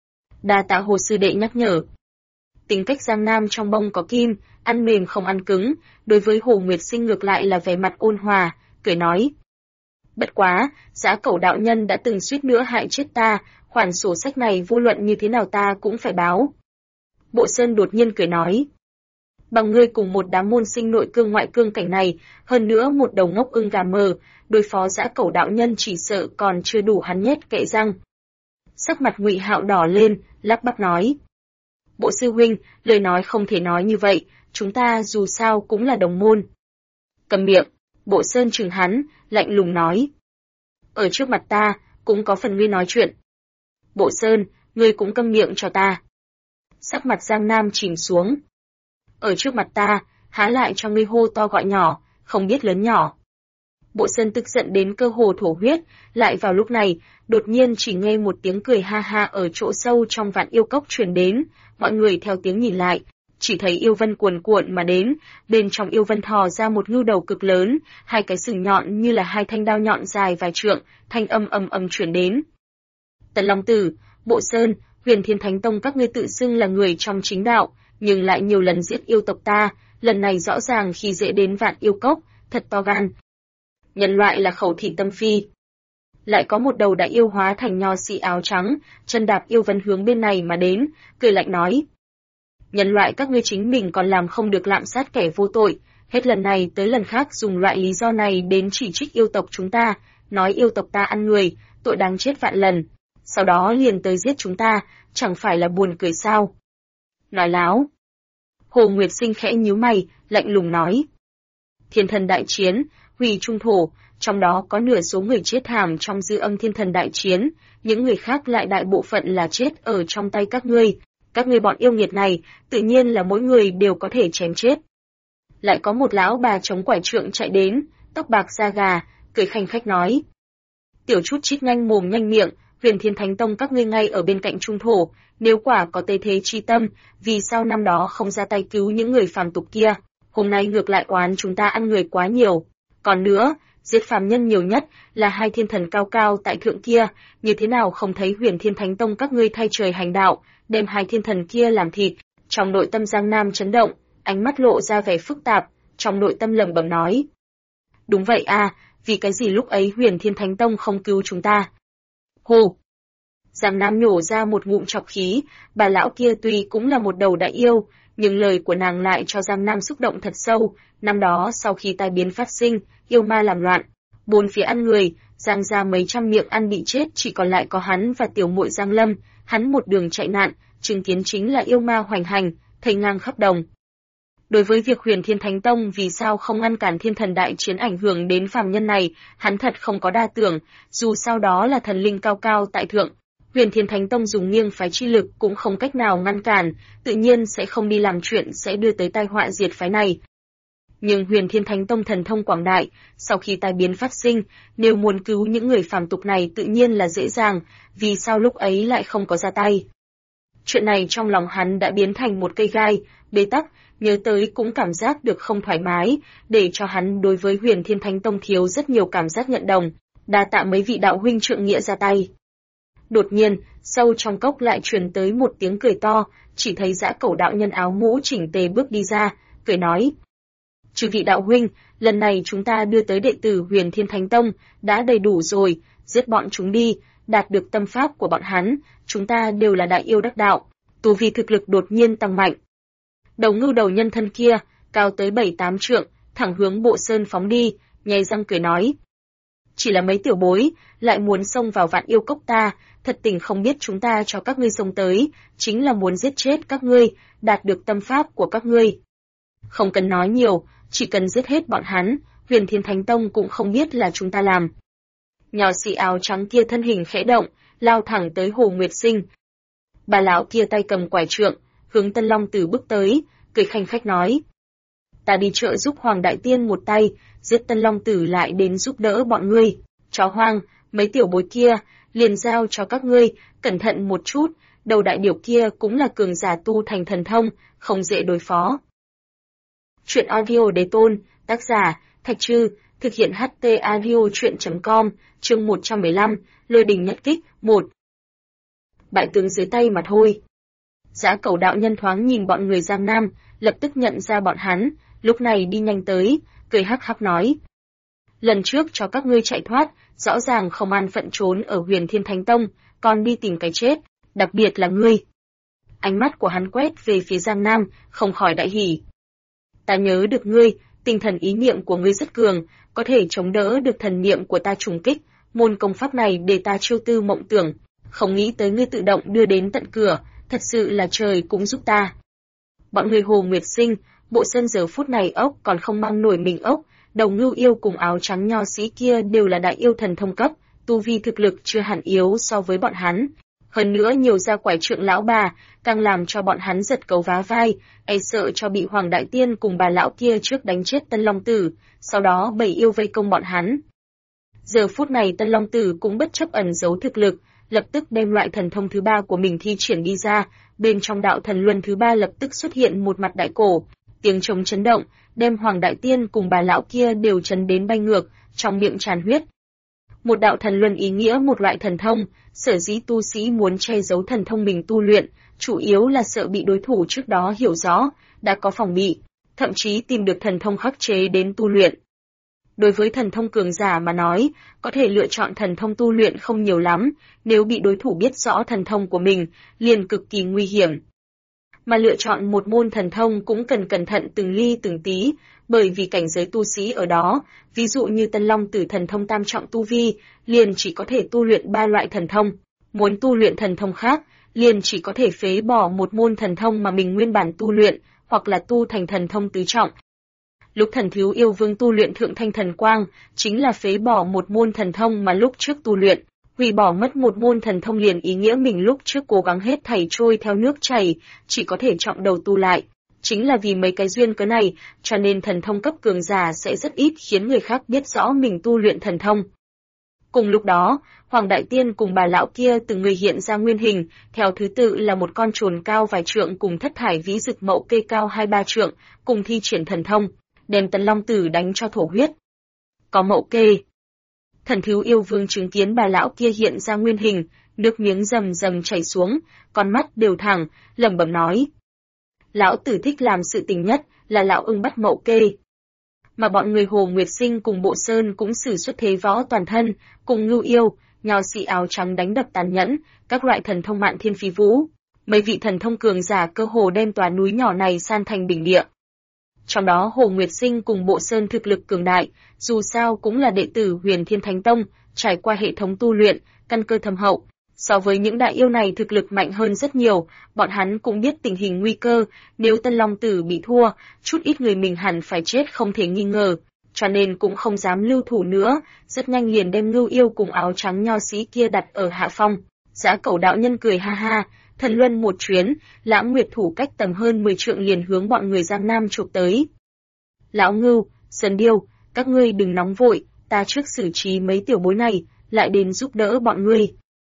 [SPEAKER 1] Đa tạ Hồ sư đệ nhắc nhở. Tính cách Giang Nam trong bông có kim, ăn mềm không ăn cứng, đối với Hồ Nguyệt Sinh ngược lại là vẻ mặt ôn hòa, cười nói. Bất quá, Dã Cẩu đạo nhân đã từng suýt nữa hại chết ta, khoản sổ sách này vô luận như thế nào ta cũng phải báo. Bộ Sơn đột nhiên cười nói. Bằng ngươi cùng một đám môn sinh nội cương ngoại cương cảnh này, hơn nữa một đầu ngốc ưng gà mờ, đối phó Dã Cẩu đạo nhân chỉ sợ còn chưa đủ hắn nhét kệ răng. Sắc mặt Ngụy Hạo đỏ lên, lắp bắp nói. Bộ sư huynh, lời nói không thể nói như vậy, chúng ta dù sao cũng là đồng môn. Cầm miệng, Bộ Sơn trừng hắn, lạnh lùng nói. Ở trước mặt ta, cũng có phần ngươi nói chuyện. Bộ Sơn, ngươi cũng câm miệng cho ta. Sắc mặt Giang Nam chìm xuống. Ở trước mặt ta, há lại cho ngươi hô to gọi nhỏ, không biết lớn nhỏ. Bộ Sơn tức giận đến cơ hồ thổ huyết, lại vào lúc này, đột nhiên chỉ nghe một tiếng cười ha ha ở chỗ sâu trong vạn yêu cốc truyền đến, mọi người theo tiếng nhìn lại, chỉ thấy yêu vân cuồn cuộn mà đến, bên trong yêu vân thò ra một ngưu đầu cực lớn, hai cái sừng nhọn như là hai thanh đao nhọn dài vài trượng, thanh âm ầm ầm truyền đến. Tần Long Tử, Bộ Sơn, Huyền Thiên Thánh Tông các ngươi tự xưng là người trong chính đạo, nhưng lại nhiều lần giết yêu tộc ta, lần này rõ ràng khi dễ đến vạn yêu cốc, thật to gan. Nhân loại là khẩu thị tâm phi. Lại có một đầu đại yêu hóa thành nho sĩ áo trắng, chân đạp yêu vân hướng bên này mà đến, cười lạnh nói. Nhân loại các ngươi chính mình còn làm không được lạm sát kẻ vô tội, hết lần này tới lần khác dùng loại lý do này đến chỉ trích yêu tộc chúng ta, nói yêu tộc ta ăn người, tội đáng chết vạn lần. Sau đó liền tới giết chúng ta, chẳng phải là buồn cười sao? Nói láo. Hồ Nguyệt Sinh khẽ nhíu mày, lạnh lùng nói. Thiên thần đại chiến, hủy trung thổ, trong đó có nửa số người chết thảm trong dư âm thiên thần đại chiến, những người khác lại đại bộ phận là chết ở trong tay các ngươi. Các ngươi bọn yêu nghiệt này, tự nhiên là mỗi người đều có thể chém chết. Lại có một lão bà chống quải trượng chạy đến, tóc bạc da gà, cười khanh khách nói. Tiểu chút chít nhanh mồm nhanh miệng, Huyền Thiên Thánh Tông các ngươi ngay ở bên cạnh trung thổ, nếu quả có tây thế chi tâm, vì sao năm đó không ra tay cứu những người phàm tục kia, hôm nay ngược lại oán chúng ta ăn người quá nhiều. Còn nữa, giết phàm nhân nhiều nhất là hai thiên thần cao cao tại thượng kia, như thế nào không thấy Huyền Thiên Thánh Tông các ngươi thay trời hành đạo, đem hai thiên thần kia làm thịt. Trong nội tâm Giang Nam chấn động, ánh mắt lộ ra vẻ phức tạp, trong nội tâm lẩm bẩm nói. Đúng vậy à, vì cái gì lúc ấy Huyền Thiên Thánh Tông không cứu chúng ta? Hù! Giang Nam nhổ ra một ngụm trọc khí, bà lão kia tuy cũng là một đầu đại yêu, nhưng lời của nàng lại cho Giang Nam xúc động thật sâu. Năm đó sau khi tai biến phát sinh, yêu ma làm loạn, bốn phía ăn người, Giang gia mấy trăm miệng ăn bị chết, chỉ còn lại có hắn và tiểu muội Giang Lâm. Hắn một đường chạy nạn, chứng kiến chính là yêu ma hoành hành, thây ngang khắp đồng. Đối với việc Huyền Thiên Thánh Tông vì sao không ngăn cản thiên thần đại chiến ảnh hưởng đến phàm nhân này, hắn thật không có đa tưởng, dù sao đó là thần linh cao cao tại thượng. Huyền Thiên Thánh Tông dùng nghiêng phái chi lực cũng không cách nào ngăn cản, tự nhiên sẽ không đi làm chuyện sẽ đưa tới tai họa diệt phái này. Nhưng Huyền Thiên Thánh Tông thần thông quảng đại, sau khi tai biến phát sinh, nếu muốn cứu những người phàm tục này tự nhiên là dễ dàng, vì sao lúc ấy lại không có ra tay. Chuyện này trong lòng hắn đã biến thành một cây gai, bế tắc, nhớ tới cũng cảm giác được không thoải mái, để cho hắn đối với Huyền Thiên Thánh Tông thiếu rất nhiều cảm giác nhận đồng, đa tạ mấy vị đạo huynh trượng nghĩa ra tay. Đột nhiên, sâu trong cốc lại truyền tới một tiếng cười to, chỉ thấy Dã Cẩu đạo nhân áo mũ chỉnh tề bước đi ra, cười nói. Chư vị đạo huynh, lần này chúng ta đưa tới đệ tử Huyền Thiên Thánh Tông, đã đầy đủ rồi, giết bọn chúng đi, đạt được tâm pháp của bọn hắn, chúng ta đều là đại yêu đắc đạo, tu vi thực lực đột nhiên tăng mạnh. Đầu ngưu đầu nhân thân kia, cao tới 7-8 trượng, thẳng hướng Bộ Sơn phóng đi, nhếch răng cười nói. Chỉ là mấy tiểu bối, lại muốn xông vào Vạn Yêu Cốc ta, thật tình không biết chúng ta cho các ngươi xông tới, chính là muốn giết chết các ngươi, đạt được tâm pháp của các ngươi. Không cần nói nhiều, chỉ cần giết hết bọn hắn, Huyền Thiên Thánh Tông cũng không biết là chúng ta làm. Nhỏ sĩ áo trắng kia thân hình khẽ động, lao thẳng tới Hồ Nguyệt Sinh. Bà lão kia tay cầm quải trượng, hướng Tân Long Tử bước tới, cười khanh khách nói. Ta đi trợ giúp Hoàng Đại Tiên một tay, giết Tân Long Tử lại đến giúp đỡ bọn ngươi. Chó hoang, mấy tiểu bối kia, liền giao cho các ngươi, cẩn thận một chút, đầu đại điểu kia cũng là cường giả tu thành thần thông, không dễ đối phó. Chuyện audio Đế Tôn, tác giả, Thạch Trư, thực hiện HT Audio Chuyện.com, chương 115, Lôi Đình Nhất Kích, 1. Bại tướng dưới tay mà thôi. Dã Cẩu đạo nhân thoáng nhìn bọn người Giang Nam, lập tức nhận ra bọn hắn, lúc này đi nhanh tới, cười hắc hắc nói. Lần trước cho các ngươi chạy thoát, rõ ràng không an phận trốn ở Huyền Thiên Thánh Tông, còn đi tìm cái chết, đặc biệt là ngươi. Ánh mắt của hắn quét về phía Giang Nam, không khỏi đại hỉ. Ta nhớ được ngươi, tinh thần ý niệm của ngươi rất cường, có thể chống đỡ được thần niệm của ta trùng kích, môn công pháp này để ta chiêu tư mộng tưởng, không nghĩ tới ngươi tự động đưa đến tận cửa, thật sự là trời cũng giúp ta. Bọn người Hồ Nguyệt Sinh, Bộ Sơn giờ phút này ốc còn không mang nổi mình ốc, đầu ngưu yêu cùng áo trắng nho sĩ kia đều là đại yêu thần thông cấp, tu vi thực lực chưa hẳn yếu so với bọn hắn. Hơn nữa nhiều ra quải trượng lão bà, càng làm cho bọn hắn giật cấu vá vai, e sợ cho bị Hoàng Đại Tiên cùng bà lão kia trước đánh chết Tân Long Tử, sau đó bầy yêu vây công bọn hắn. Giờ phút này Tân Long Tử cũng bất chấp ẩn giấu thực lực, lập tức đem loại thần thông thứ ba của mình thi triển đi ra, bên trong đạo thần luân thứ ba lập tức xuất hiện một mặt đại cổ, tiếng trống chấn động, đem Hoàng Đại Tiên cùng bà lão kia đều chấn đến bay ngược, trong miệng tràn huyết. Một đạo thần luân ý nghĩa một loại thần thông, sở dĩ tu sĩ muốn che giấu thần thông mình tu luyện, chủ yếu là sợ bị đối thủ trước đó hiểu rõ, đã có phòng bị, thậm chí tìm được thần thông khắc chế đến tu luyện. Đối với thần thông cường giả mà nói, có thể lựa chọn thần thông tu luyện không nhiều lắm, nếu bị đối thủ biết rõ thần thông của mình, liền cực kỳ nguy hiểm. Mà lựa chọn một môn thần thông cũng cần cẩn thận từng ly từng tí, bởi vì cảnh giới tu sĩ ở đó, ví dụ như Tân Long Tử thần thông tam trọng tu vi, liền chỉ có thể tu luyện 3 loại thần thông. Muốn tu luyện thần thông khác, liền chỉ có thể phế bỏ một môn thần thông mà mình nguyên bản tu luyện, hoặc là tu thành thần thông tứ trọng. Lúc Thần Thiếu Yêu Vương tu luyện Thượng Thanh Thần Quang, chính là phế bỏ một môn thần thông mà lúc trước tu luyện. Hủy bỏ mất một môn thần thông liền ý nghĩa mình lúc trước cố gắng hết thảy trôi theo nước chảy, chỉ có thể trọng đầu tu lại. Chính là vì mấy cái duyên cớ này, cho nên thần thông cấp cường giả sẽ rất ít khiến người khác biết rõ mình tu luyện thần thông. Cùng lúc đó, Hoàng Đại Tiên cùng bà lão kia từng người hiện ra nguyên hình, theo thứ tự là một con trồn cao vài trượng cùng thất thải vĩ dực mậu kê cao 2-3 trượng, cùng thi triển thần thông, đem Tân Long Tử đánh cho thổ huyết. Có mậu kê. Thần Thiếu Yêu Vương chứng kiến bà lão kia hiện ra nguyên hình, nước miếng rầm rầm chảy xuống, con mắt đều thẳng, lẩm bẩm nói. Lão tử thích làm sự tình nhất là lão ưng bắt mậu kê. Mà bọn người Hồ Nguyệt Sinh cùng Bộ Sơn cũng sử xuất thế võ toàn thân, cùng Ngưu Yêu, nho sĩ áo trắng đánh đập tàn nhẫn, các loại thần thông mạn thiên phi vũ. Mấy vị thần thông cường giả cơ hồ đem tòa núi nhỏ này san thành bình địa. Trong đó Hồ Nguyệt Sinh cùng Bộ Sơn thực lực cường đại, dù sao cũng là đệ tử Huyền Thiên Thánh Tông, trải qua hệ thống tu luyện, căn cơ thâm hậu. So với những đại yêu này thực lực mạnh hơn rất nhiều, bọn hắn cũng biết tình hình nguy cơ, nếu Tân Long Tử bị thua, chút ít người mình hẳn phải chết không thể nghi ngờ, cho nên cũng không dám lưu thủ nữa, rất nhanh liền đem Ngưu Yêu cùng áo trắng nho sĩ kia đặt ở hạ phong. Dã Cẩu đạo nhân cười ha ha, thần luân một chuyến, Lãng Nguyệt thủ cách tầm hơn 10 trượng liền hướng bọn người Giang Nam chụp tới. Lão Ngưu, Sơn Điêu, các ngươi đừng nóng vội, ta trước xử trí mấy tiểu bối này, lại đến giúp đỡ bọn ngươi.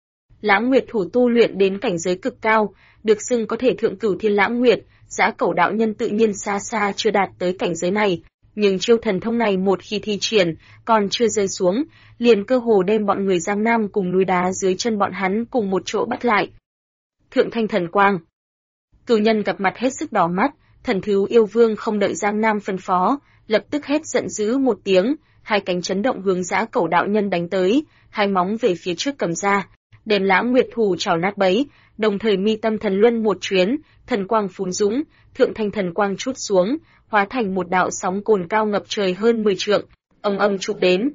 [SPEAKER 1] Lãng Nguyệt thủ tu luyện đến cảnh giới cực cao, được xưng có thể thượng cửu thiên Lãng Nguyệt, Dã Cẩu đạo nhân tự nhiên xa xa chưa đạt tới cảnh giới này, nhưng chiêu thần thông này một khi thi triển, còn chưa rơi xuống, liền cơ hồ đem bọn người Giang Nam cùng núi đá dưới chân bọn hắn cùng một chỗ bắt lại. Thượng thanh thần quang. Cửu nhân gặp mặt hết sức đỏ mắt, Thần Thứ Yêu Vương không đợi Giang Nam phân phó, lập tức hét giận dữ một tiếng, hai cánh chấn động hướng Dã Cẩu đạo nhân đánh tới, hai móng về phía trước cầm ra, đem Lãng Nguyệt thủ chảo nát bấy, đồng thời mi tâm thần luân một chuyến, thần quang phún dũng, thượng thanh thần quang trút xuống, hóa thành một đạo sóng cồn cao ngập trời hơn 10 trượng, ầm ầm chụp đến.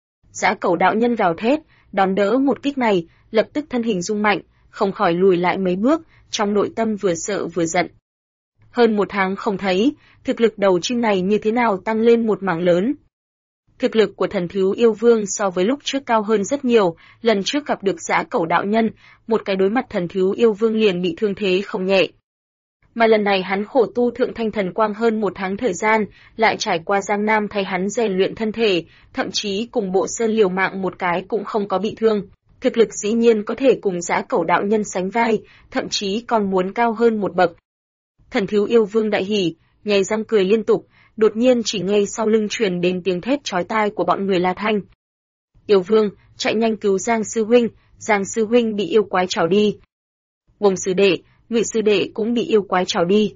[SPEAKER 1] Dã Cẩu đạo nhân gào thét, đón đỡ một kích này, lập tức thân hình rung mạnh, không khỏi lùi lại mấy bước, trong nội tâm vừa sợ vừa giận. Hơn một tháng không thấy, thực lực đầu chim này như thế nào tăng lên một mảng lớn. Thực lực của Thần Thứ Yêu Vương so với lúc trước cao hơn rất nhiều, lần trước gặp được Dã Cẩu đạo nhân, một cái đối mặt Thần Thứ Yêu Vương liền bị thương thế không nhẹ. Mà lần này hắn khổ tu thượng thanh thần quang hơn một tháng thời gian, lại trải qua Giang Nam thay hắn rèn luyện thân thể, thậm chí cùng Bộ Sơn liều mạng một cái cũng không có bị thương. Thực lực dĩ nhiên có thể cùng Dã Cẩu đạo nhân sánh vai, thậm chí còn muốn cao hơn một bậc. Thần Thứ Yêu Vương đại hỉ, nhếch răng cười liên tục, đột nhiên chỉ nghe sau lưng truyền đến tiếng thét chói tai của bọn người La Thanh. Yêu Vương, chạy nhanh cứu Giang sư huynh, Giang sư huynh bị yêu quái trảo đi. Wồng sư đệ, Ngụy sư đệ cũng bị yêu quái trảo đi.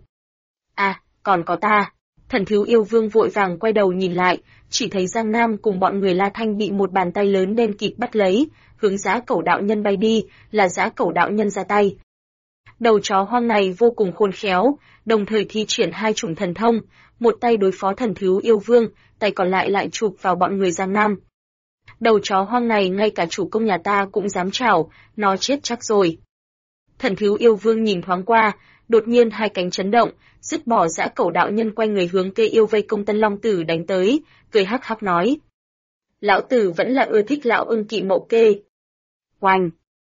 [SPEAKER 1] À, còn có ta. Thần Thứ Yêu Vương vội vàng quay đầu nhìn lại, chỉ thấy Giang Nam cùng bọn người La Thanh bị một bàn tay lớn đen kịt bắt lấy, hướng Dã Cẩu đạo nhân bay đi, là Dã Cẩu đạo nhân ra tay. Đầu chó hoang này vô cùng khôn khéo, đồng thời thi triển hai chủng thần thông, một tay đối phó Thần Thứ Yêu Vương, tay còn lại chụp vào bọn người Giang Nam. Đầu chó hoang này ngay cả chủ công nhà ta cũng dám chảo, nó chết chắc rồi. Thần Thứ Yêu Vương nhìn thoáng qua, đột nhiên hai cánh chấn động, dứt bỏ Dã Cẩu đạo nhân quay người hướng Kê Yêu vây công Tân Long Tử đánh tới, cười hắc hắc nói: "Lão tử vẫn là ưa thích lão ưng kỵ mậu kê." Oanh!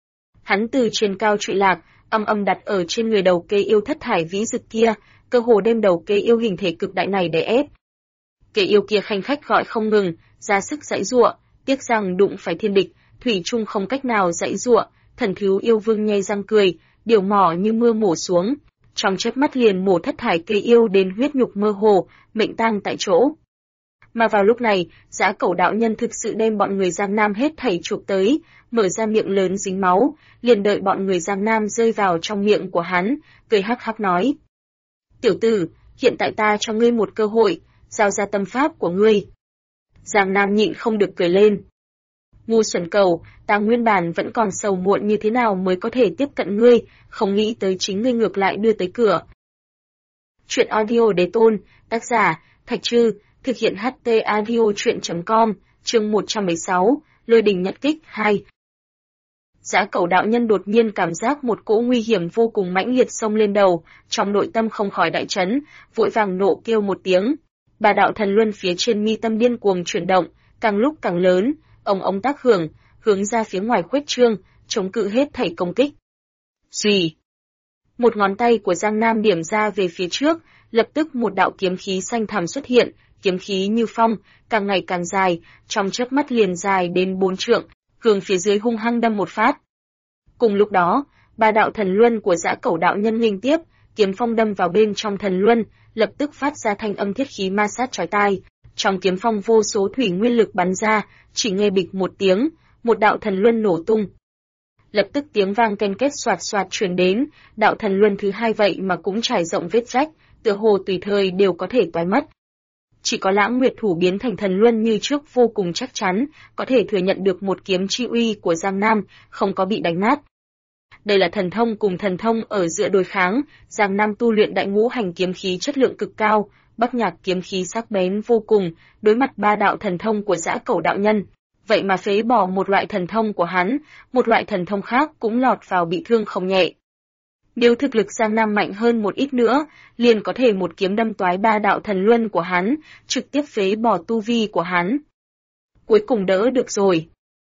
[SPEAKER 1] Hắn từ trên cao trụy lạc, âm âm đặt ở trên người đầu Kê Yêu thất thải vĩ dực kia, cơ hồ đem đầu Kê Yêu hình thể cực đại này đè ép. Kê Yêu kia khanh khách gọi không ngừng, ra sức giãy giụa, tiếc rằng đụng phải thiên địch, thủy chung không cách nào giãy giụa. Thần Thứ Yêu Vương nhe răng cười, điều mỏ như mưa mổ xuống, trong chớp mắt liền mổ thất thải Kê Yêu đến huyết nhục mơ hồ, mệnh tang tại chỗ. Mà vào lúc này, Dã Cẩu đạo nhân thực sự đem bọn người Giang Nam hết thảy chụp tới, mở ra miệng lớn dính máu, liền đợi bọn người Giang Nam rơi vào trong miệng của hắn, cười hắc hắc nói: "Tiểu tử, hiện tại ta cho ngươi một cơ hội, giao ra tâm pháp của ngươi." Giang Nam nhịn không được cười lên. "Ngu xuẩn cầu, ta nguyên bản vẫn còn sầu muộn như thế nào mới có thể tiếp cận ngươi, không nghĩ tới chính ngươi ngược lại đưa tới cửa." Chuyện audio Đế Tôn, tác giả Thạch Trư, thực hiện HT audio truyện.com, chương 116, Lôi đình nhật kích 2. Dã Cẩu đạo nhân đột nhiên cảm giác một cỗ nguy hiểm vô cùng mãnh liệt xông lên đầu, trong nội tâm không khỏi đại chấn, vội vàng nộ kêu một tiếng. Bà đạo thần luân phía trên mi tâm điên cuồng chuyển động, càng lúc càng lớn, ông tác hưởng, hướng ra phía ngoài khuếch trương, chống cự hết thảy công kích. Xùy! Một ngón tay của Giang Nam điểm ra về phía trước, lập tức một đạo kiếm khí xanh thẳm xuất hiện, kiếm khí như phong, càng ngày càng dài, trong chớp mắt liền dài đến 4 trượng, hướng phía dưới hung hăng đâm một phát. Cùng lúc đó, ba đạo thần luân của Dã Cẩu đạo nhân nghênh tiếp, kiếm phong đâm vào bên trong thần luân, lập tức phát ra thanh âm thiết khí ma sát chói tai. Trong kiếm phong vô số thủy nguyên lực bắn ra, chỉ nghe bịch một tiếng, một đạo thần luân nổ tung. Lập tức tiếng vang ken kết xoạt xoạt truyền đến, đạo thần luân thứ hai vậy mà cũng trải rộng vết rách, tựa hồ tùy thời đều có thể toái mất. Chỉ có Lãng Nguyệt Thủ biến thành thần luân như trước vô cùng chắc chắn, có thể thừa nhận được một kiếm chi uy của Giang Nam, không có bị đánh nát. Đây là thần thông cùng thần thông ở giữa đối kháng, Giang Nam tu luyện đại ngũ hành kiếm khí chất lượng cực cao, Bắc Nhạc kiếm khí sắc bén vô cùng, đối mặt ba đạo thần thông của Dã Cẩu đạo nhân, vậy mà phế bỏ một loại thần thông của hắn, một loại thần thông khác cũng lọt vào bị thương không nhẹ. Nếu thực lực Giang Nam mạnh hơn một ít nữa, liền có thể một kiếm đâm toái ba đạo thần luân của hắn, trực tiếp phế bỏ tu vi của hắn. Cuối cùng đỡ được rồi.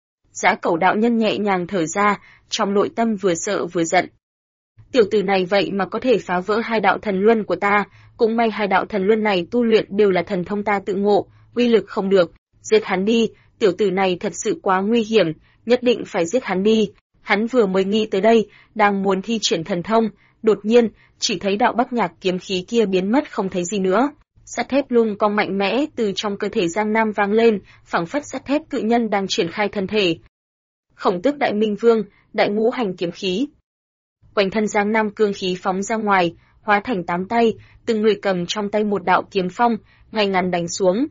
[SPEAKER 1] Dã Cẩu đạo nhân nhẹ nhàng thở ra, trong nội tâm vừa sợ vừa giận. Tiểu tử này vậy mà có thể phá vỡ hai đạo thần luân của ta, cũng may hai đạo thần luân này tu luyện đều là thần thông ta tự ngộ, uy lực không được, giết hắn đi, tiểu tử này thật sự quá nguy hiểm, nhất định phải giết hắn đi. Hắn vừa mới nghĩ tới đây, đang muốn thi triển thần thông, đột nhiên, chỉ thấy đạo Bắc Nhạc kiếm khí kia biến mất không thấy gì nữa. Sắt thép lung cong mạnh mẽ từ trong cơ thể Giang Nam vang lên, phảng phất sắt thép cự nhân đang triển khai thân thể. Khổng Tước Đại Minh Vương, đại ngũ hành kiếm khí. Quanh thân Giang Nam cương khí phóng ra ngoài, hóa thành 8 tay, từng người cầm trong tay một đạo kiếm phong, ngay ngắn đánh xuống.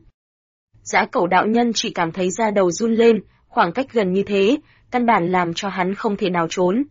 [SPEAKER 1] Dã Cẩu đạo nhân chỉ cảm thấy da đầu run lên, khoảng cách gần như thế, căn bản làm cho hắn không thể nào trốn.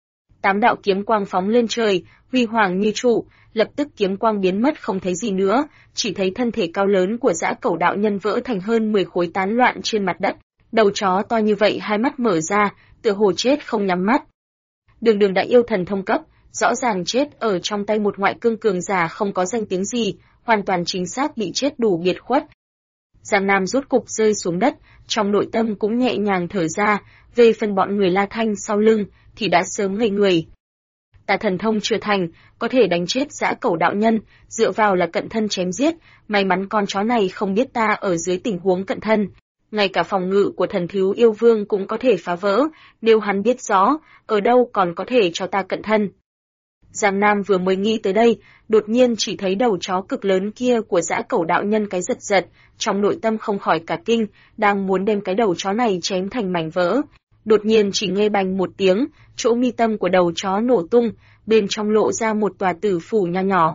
[SPEAKER 1] 8 đạo kiếm quang phóng lên trời, huy hoàng như trụ, lập tức kiếm quang biến mất không thấy gì nữa, chỉ thấy thân thể cao lớn của Dã Cẩu đạo nhân vỡ thành hơn 10 khối tán loạn trên mặt đất, đầu chó to như vậy hai mắt mở ra, tựa hồ chết không nhắm mắt. Đường Đường đại yêu thần thông cấp, rõ ràng chết ở trong tay một ngoại cương cường giả không có danh tiếng gì, hoàn toàn chính xác bị chết đủ biệt khuất. Giang Nam rốt cục rơi xuống đất, trong nội tâm cũng nhẹ nhàng thở ra, về phần bọn người La Thanh sau lưng thì đã sớm ngây người. Ta thần thông chưa thành, có thể đánh chết Dã Cẩu đạo nhân, dựa vào là cận thân chém giết, may mắn con chó này không biết ta ở dưới tình huống cận thân. Ngay cả phòng ngự của thần thú yêu vương cũng có thể phá vỡ, nếu hắn biết rõ, ở đâu còn có thể cho ta cận thân. Giang Nam vừa mới nghĩ tới đây, đột nhiên chỉ thấy đầu chó cực lớn kia của Dã Cẩu đạo nhân cái giật giật, trong nội tâm không khỏi cả kinh, đang muốn đem cái đầu chó này chém thành mảnh vỡ. Đột nhiên chỉ nghe bành một tiếng, chỗ mi tâm của đầu chó nổ tung, bên trong lộ ra một tòa tử phủ nho nhỏ.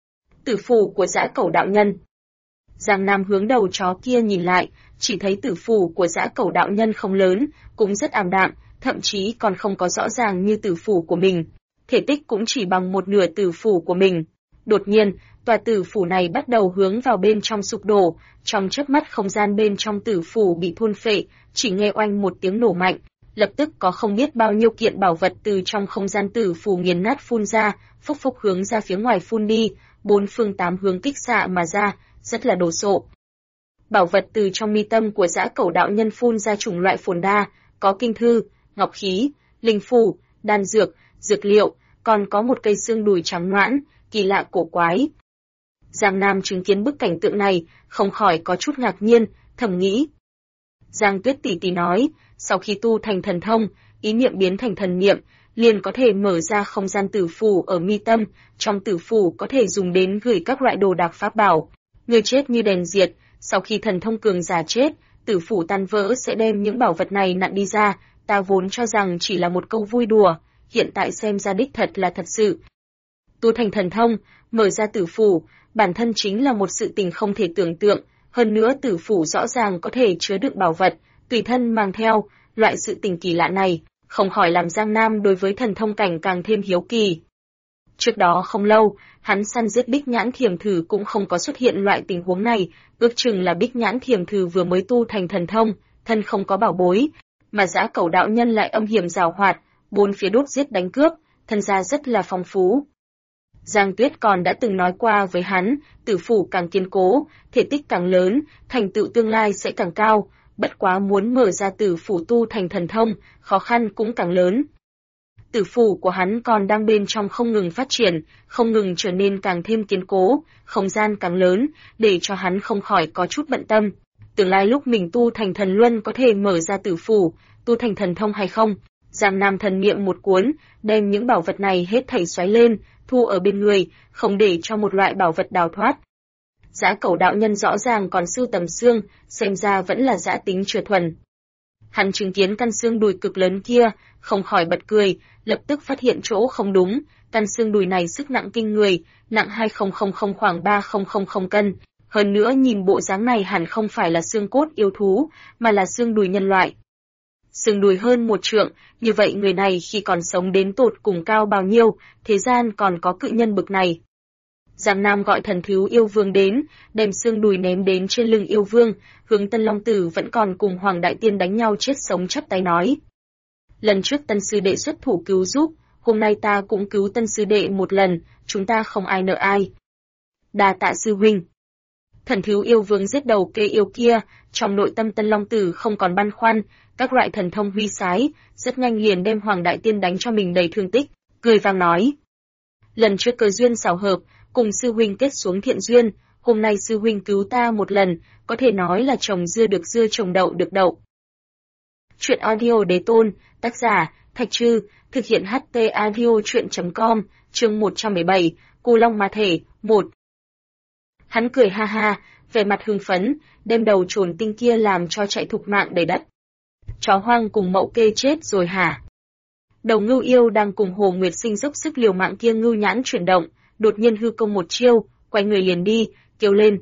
[SPEAKER 1] Tử phủ của Dã Cẩu đạo nhân. Giang Nam hướng đầu chó kia nhìn lại, chỉ thấy tử phủ của Dã Cẩu đạo nhân không lớn, cũng rất ảm đạm, thậm chí còn không có rõ ràng như tử phủ của mình. Thể tích cũng chỉ bằng một nửa tử phủ của mình. Đột nhiên, tòa tử phủ này bắt đầu hướng vào bên trong sụp đổ, trong chớp mắt không gian bên trong tử phủ bị thôn phệ, chỉ nghe oanh một tiếng nổ mạnh, lập tức có không biết bao nhiêu kiện bảo vật từ trong không gian tử phủ nghiền nát phun ra, phốc phốc hướng ra phía ngoài phun đi, bốn phương tám hướng kích xạ mà ra, rất là đồ sộ. Bảo vật từ trong mi tâm của Dã Cẩu đạo nhân phun ra chủng loại phồn đa, có kinh thư, ngọc khí, linh phù, đan dược, dược liệu, còn có một cây xương đùi trắng nõn, kỳ lạ cổ quái. Giang Nam chứng kiến bức cảnh tượng này, không khỏi có chút ngạc nhiên, thầm nghĩ. Giang Tuyết tỷ tỷ nói, sau khi tu thành thần thông, ý niệm biến thành thần niệm, liền có thể mở ra không gian tử phủ ở mi tâm, trong tử phủ có thể dùng đến gửi các loại đồ đạc pháp bảo. Người chết như đèn diệt, sau khi thần thông cường giả chết, tử phủ tan vỡ sẽ đem những bảo vật này nặn đi ra, ta vốn cho rằng chỉ là một câu vui đùa, hiện tại xem ra đích thật là thật sự. Tu thành thần thông, mở ra tử phủ, bản thân chính là một sự tình không thể tưởng tượng, hơn nữa tử phủ rõ ràng có thể chứa đựng bảo vật, tùy thân mang theo, loại sự tình kỳ lạ này, không khỏi làm Giang Nam đối với thần thông cảnh càng thêm hiếu kỳ. Trước đó không lâu, hắn săn giết Bích Nhãn Thiểm Thử cũng không có xuất hiện loại tình huống này, ước chừng là Bích Nhãn Thiểm Thử vừa mới tu thành thần thông, thân không có bảo bối, mà Dã Cẩu đạo nhân lại âm hiểm giàu hoạt, bốn phía đốt giết đánh cướp, thân gia rất là phong phú. Giang Tuyết còn đã từng nói qua với hắn, tử phủ càng kiên cố, thể tích càng lớn, thành tựu tương lai sẽ càng cao, bất quá muốn mở ra tử phủ tu thành thần thông, khó khăn cũng càng lớn. Tử phủ của hắn còn đang bên trong không ngừng phát triển, không ngừng trở nên càng thêm kiên cố, không gian càng lớn, để cho hắn không khỏi có chút bận tâm. Tương lai lúc mình tu thành thần luân có thể mở ra tử phủ, tu thành thần thông hay không? Giang Nam thần niệm một cuốn, đem những bảo vật này hết thảy xoáy lên, thu ở bên người, không để cho một loại bảo vật đào thoát. Dã Cẩu đạo nhân rõ ràng còn sưu tầm xương, xem ra vẫn là dã tính chưa thuần. Hắn chứng kiến căn xương đùi cực lớn kia, không khỏi bật cười, lập tức phát hiện chỗ không đúng, căn xương đùi này sức nặng kinh người, nặng 2000 khoảng 3000 cân. Hơn nữa nhìn bộ dáng này hẳn không phải là xương cốt yêu thú, mà là xương đùi nhân loại. Xương đùi hơn 1 trượng, như vậy người này khi còn sống đến tột cùng cao bao nhiêu, thế gian còn có cự nhân bực này. Giang Nam gọi Thần Thú Yêu Vương đến, đem xương đùi ném đến trên lưng yêu vương, hướng Tân Long Tử vẫn còn cùng Hoàng Đại Tiên đánh nhau chết sống chắp tay nói. Lần trước Tân Sư Đệ xuất thủ cứu giúp, hôm nay ta cũng cứu Tân Sư Đệ một lần, chúng ta không ai nợ ai. Đa tạ sư huynh. Thần Thú Yêu Vương giết đầu kê yêu kia, trong nội tâm Tân Long Tử không còn băn khoăn, các loại thần thông huy sái, rất nhanh liền đem Hoàng Đại Tiên đánh cho mình đầy thương tích, cười vang nói. Lần trước cơ duyên xảo hợp, cùng sư huynh kết xuống thiện duyên, hôm nay sư huynh cứu ta một lần, có thể nói là trồng dưa được dưa trồng đậu được đậu. Chuyện audio Đế Tôn, tác giả, Thạch Trư, thực hiện HT Audio Chuyện.com, chương 117, Cù Long Ma Thể, 1. Hắn cười ha ha, vẻ mặt hưng phấn, đem đầu trồn tinh kia làm cho chạy thục mạng đầy đất. Chó hoang cùng mậu kê chết rồi hả? Đầu ngưu yêu đang cùng Hồ Nguyệt Sinh dốc sức liều mạng kia ngưu nhãn chuyển động, đột nhiên hư công một chiêu, quay người liền đi, kêu lên.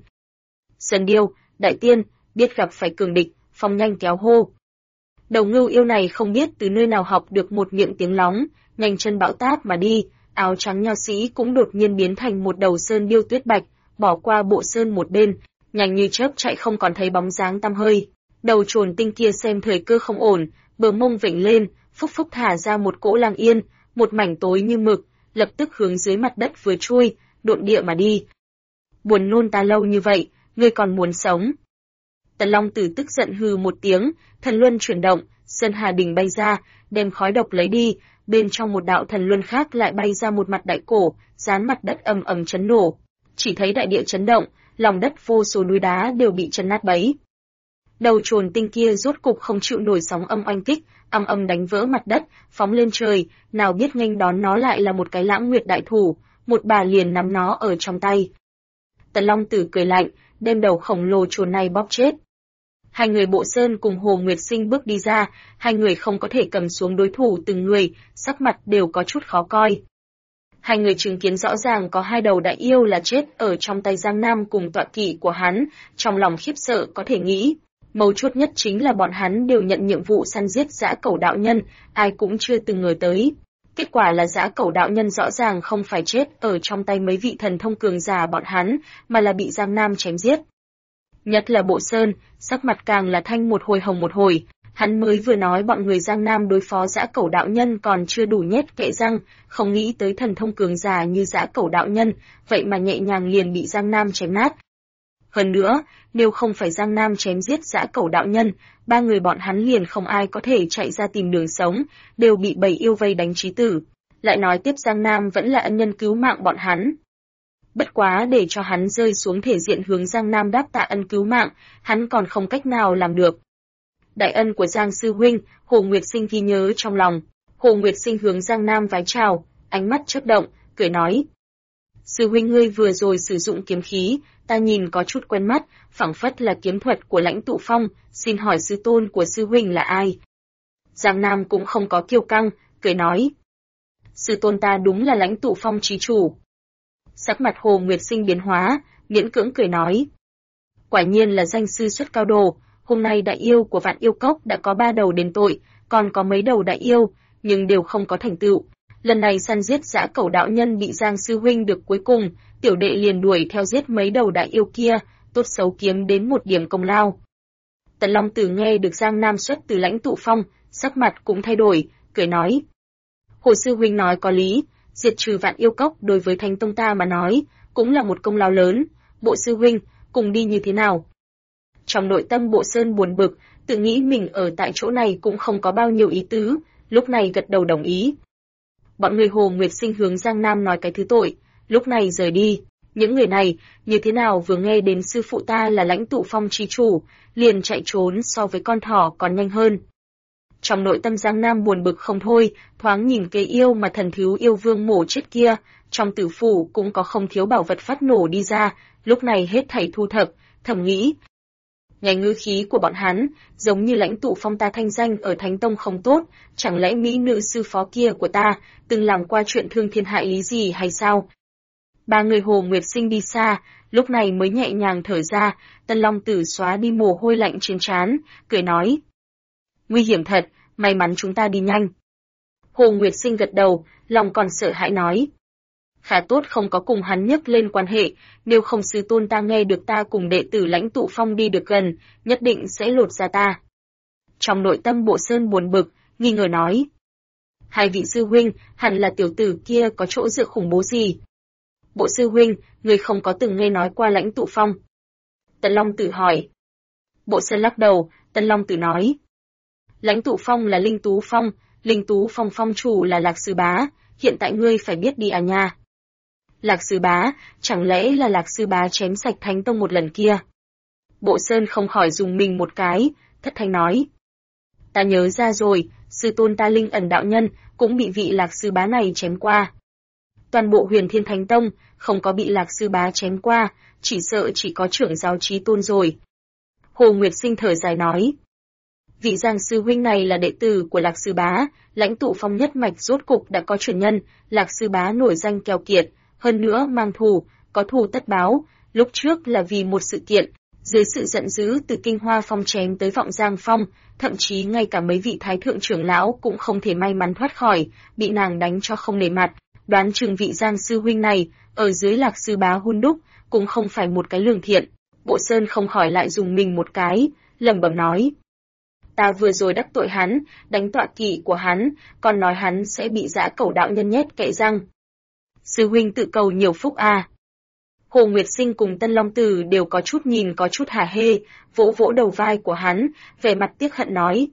[SPEAKER 1] Sơn Điêu, Đại Tiên, biết gặp phải cường địch, phong nhanh kéo hô. Đầu ngưu yêu này không biết từ nơi nào học được một miệng tiếng lóng, nhanh chân bão táp mà đi, áo trắng nho sĩ cũng đột nhiên biến thành một đầu sơn điêu tuyết bạch, bỏ qua bộ sơn một bên, nhanh như chớp chạy không còn thấy bóng dáng tăm hơi. Đầu trồn tinh kia xem thời cơ không ổn, bờ mông vểnh lên, phúc phúc thả ra một cỗ lang yên, một mảnh tối như mực, lập tức hướng dưới mặt đất vừa chui, độn địa mà đi. Buồn nôn ta lâu như vậy, ngươi còn muốn sống? Tần Long Tử tức giận hừ một tiếng, thần luân chuyển động, Sơn Hà Đỉnh bay ra, đem khói độc lấy đi, bên trong một đạo thần luân khác lại bay ra một mặt đại cổ, dán mặt đất ầm ầm chấn nổ. Chỉ thấy đại địa chấn động, lòng đất vô số núi đá đều bị chấn nát bấy. Đầu trồn tinh kia rốt cục không chịu nổi sóng âm oanh kích, âm âm đánh vỡ mặt đất, phóng lên trời, nào biết nghênh đón nó lại là một cái Lãng Nguyệt đại thủ, một bà liền nắm nó ở trong tay. Tần Long Tử cười lạnh, đem đầu khổng lồ trồn này bóp chết. Hai người Bộ Sơn cùng Hồ Nguyệt Sinh bước đi ra, hai người không có thể cầm xuống đối thủ từng người, sắc mặt đều có chút khó coi. Hai người chứng kiến rõ ràng có hai đầu đại yêu là chết ở trong tay Giang Nam cùng tọa kỵ của hắn, trong lòng khiếp sợ có thể nghĩ. Mấu chốt nhất chính là bọn hắn đều nhận nhiệm vụ săn giết Dã Cẩu đạo nhân, ai cũng chưa từng ngờ tới. Kết quả là Dã Cẩu đạo nhân rõ ràng không phải chết ở trong tay mấy vị thần thông cường giả bọn hắn, mà là bị Giang Nam chém giết. Nhất là Bộ Sơn, sắc mặt càng là thanh một hồi hồng một hồi, hắn mới vừa nói bọn người Giang Nam đối phó Dã Cẩu đạo nhân còn chưa đủ nhét kệ răng, không nghĩ tới thần thông cường giả như Dã Cẩu đạo nhân, vậy mà nhẹ nhàng liền bị Giang Nam chém nát. Hơn nữa, nếu không phải Giang Nam chém giết Dã Cẩu đạo nhân, ba người bọn hắn liền không ai có thể chạy ra tìm đường sống, đều bị bầy yêu vây đánh chí tử. Lại nói tiếp Giang Nam vẫn là ân nhân cứu mạng bọn hắn. Bất quá để cho hắn rơi xuống thể diện hướng Giang Nam đáp tạ ân cứu mạng, hắn còn không cách nào làm được. Đại ân của Giang sư huynh, Hồ Nguyệt Sinh ghi nhớ trong lòng. Hồ Nguyệt Sinh hướng Giang Nam vái chào, ánh mắt chớp động, cười nói: "Sư huynh ngươi vừa rồi sử dụng kiếm khí, ta nhìn có chút quen mắt, phảng phất là kiếm thuật của Lãnh Tụ Phong, xin hỏi sư tôn của sư huynh là ai?" Giang Nam cũng không có kiêu căng, cười nói: "Sư tôn ta đúng là Lãnh Tụ Phong chí chủ." Sắc mặt Hồ Nguyệt Sinh biến hóa, miễn cưỡng cười nói: "Quả nhiên là danh sư xuất cao đồ, hôm nay đại yêu của Vạn Yêu Cốc đã có 3 đầu đền tội, còn có mấy đầu đại yêu, nhưng đều không có thành tựu. Lần này săn giết Dã Cẩu đạo nhân bị Giang sư huynh được cuối cùng, tiểu đệ liền đuổi theo giết mấy đầu đại yêu kia, tốt xấu kiếm đến một điểm công lao." Tần Long Tử nghe được Giang Nam xuất từ Lãnh Tụ Phong, sắc mặt cũng thay đổi, cười nói: "Hồ sư huynh nói có lý, diệt trừ Vạn Yêu Cốc đối với Thánh tông ta mà nói, cũng là một công lao lớn, Bộ sư huynh, cùng đi như thế nào?" Trong nội tâm Bộ Sơn buồn bực, tự nghĩ mình ở tại chỗ này cũng không có bao nhiêu ý tứ, lúc này gật đầu đồng ý. Bọn người Hồ Nguyệt Sinh hướng Giang Nam nói cái thứ tội, lúc này rời đi. Những người này, như thế nào vừa nghe đến sư phụ ta là Lãnh Tụ Phong chi chủ, liền chạy trốn so với con thỏ còn nhanh hơn. Trong nội tâm Giang Nam buồn bực không thôi, thoáng nhìn cây yêu mà Thần Thú Yêu Vương mổ chết kia, trong tử phủ cũng có không thiếu bảo vật phát nổ đi ra, lúc này hết thảy thu thập, thầm nghĩ. Nghe ngữ khí của bọn hắn, giống như Lãnh Tụ Phong ta thanh danh ở Thánh Tông không tốt, chẳng lẽ mỹ nữ sư phó kia của ta từng làm qua chuyện thương thiên hại lý gì hay sao? Ba người Hồ Nguyệt Sinh đi xa, lúc này mới nhẹ nhàng thở ra, Tân Long Tử xóa đi mồ hôi lạnh trên trán, cười nói: "Nguy hiểm thật, may mắn chúng ta đi nhanh." Hồ Nguyệt Sinh gật đầu, lòng còn sợ hãi nói: "Khá tốt không có cùng hắn nhắc lên quan hệ, nếu không sư tôn ta nghe được ta cùng đệ tử Lãnh Tụ Phong đi được gần, nhất định sẽ lột ra ta." Trong nội tâm Bộ Sơn buồn bực, nghi ngờ nói: "Hai vị sư huynh, hẳn là tiểu tử kia có chỗ dựa khủng bố gì?" "Bộ sư huynh, người không có từng nghe nói qua Lãnh Tụ Phong?" Tần Long Tử hỏi. Bộ Sơn lắc đầu, Tần Long Tử nói: "Lãnh Tụ Phong là Linh Tú Phong phong chủ là Lạc Sư Bá, hiện tại ngươi phải biết đi à nha." Lạc Sư Bá, chẳng lẽ là Lạc Sư Bá chém sạch Thánh Tông một lần kia? Bộ Sơn không khỏi dùng mình một cái, thất thanh nói: "Ta nhớ ra rồi, sư tôn ta Linh Ẩn đạo nhân cũng bị vị Lạc Sư Bá này chém qua." Toàn bộ Huyền Thiên Thánh Tông không có bị Lạc Sư Bá chém qua, chỉ sợ chỉ có trưởng giáo Chí Tôn rồi. Hồ Nguyệt Sinh thở dài nói: "Vị Giang sư huynh này là đệ tử của Lạc Sư Bá, Lãnh Tụ Phong nhất mạch rốt cục đã có truyền nhân, Lạc Sư Bá nổi danh keo kiệt, hơn nữa mang thù, có thù tất báo, lúc trước là vì một sự kiện, dưới sự giận dữ từ Kinh Hoa Phong chém tới Vọng Giang Phong, thậm chí ngay cả mấy vị thái thượng trưởng lão cũng không thể may mắn thoát khỏi, bị nàng đánh cho không nể mặt, đoán chừng vị Giang sư huynh này ở dưới Lạc Sư Bá hun đúc, cũng không phải một cái lương thiện." Bộ Sơn không khỏi lại dùng mình một cái, lẩm bẩm nói: "Ta vừa rồi đắc tội hắn, đánh tọa kỵ của hắn, còn nói hắn sẽ bị Dã Cẩu đạo nhân nhét kệ răng. Sư huynh tự cầu nhiều phúc à." Hồ Nguyệt Sinh cùng Tân Long Tử đều có chút nhìn có chút hả hê, vỗ vỗ đầu vai của hắn, vẻ mặt tiếc hận nói.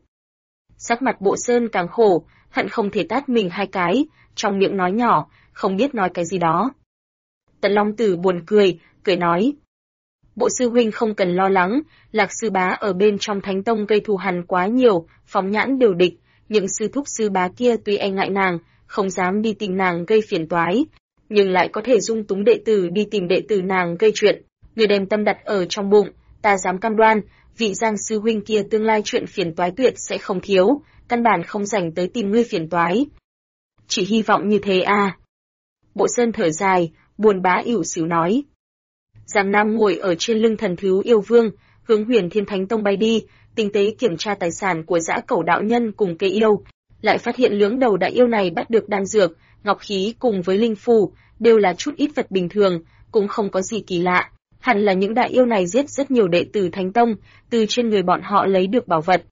[SPEAKER 1] Sắc mặt Bộ Sơn càng khổ, hận không thể tát mình hai cái, trong miệng nói nhỏ, không biết nói cái gì đó. Tân Long Tử buồn cười, cười nói: "Bộ sư huynh không cần lo lắng, Lạc Sư Bá ở bên trong Thánh Tông gây thù hằn quá nhiều, phóng nhãn đều địch, những sư thúc sư bá kia tuy e ngại nàng, không dám đi tìm nàng gây phiền toái, nhưng lại có thể dung túng đệ tử đi tìm đệ tử nàng gây chuyện. Người đem tâm đặt ở trong bụng, ta dám cam đoan, vị Giang sư huynh kia tương lai chuyện phiền toái tuyệt sẽ không thiếu, căn bản không rảnh tới tìm ngươi phiền toái." "Chỉ hy vọng như thế à." Bộ Sơn thở dài, buồn bã ỉu xìu nói. Giang Nam ngồi ở trên lưng Thần Thú Yêu Vương, hướng Huyền Thiên Thánh Tông bay đi, tinh tế kiểm tra tài sản của Dã Cẩu đạo nhân cùng cây yêu, lại phát hiện lưỡng đầu đại yêu này bắt được đan dược, ngọc khí cùng với linh phù, đều là chút ít vật bình thường, cũng không có gì kỳ lạ, hẳn là những đại yêu này giết rất nhiều đệ tử Thánh Tông, từ trên người bọn họ lấy được bảo vật.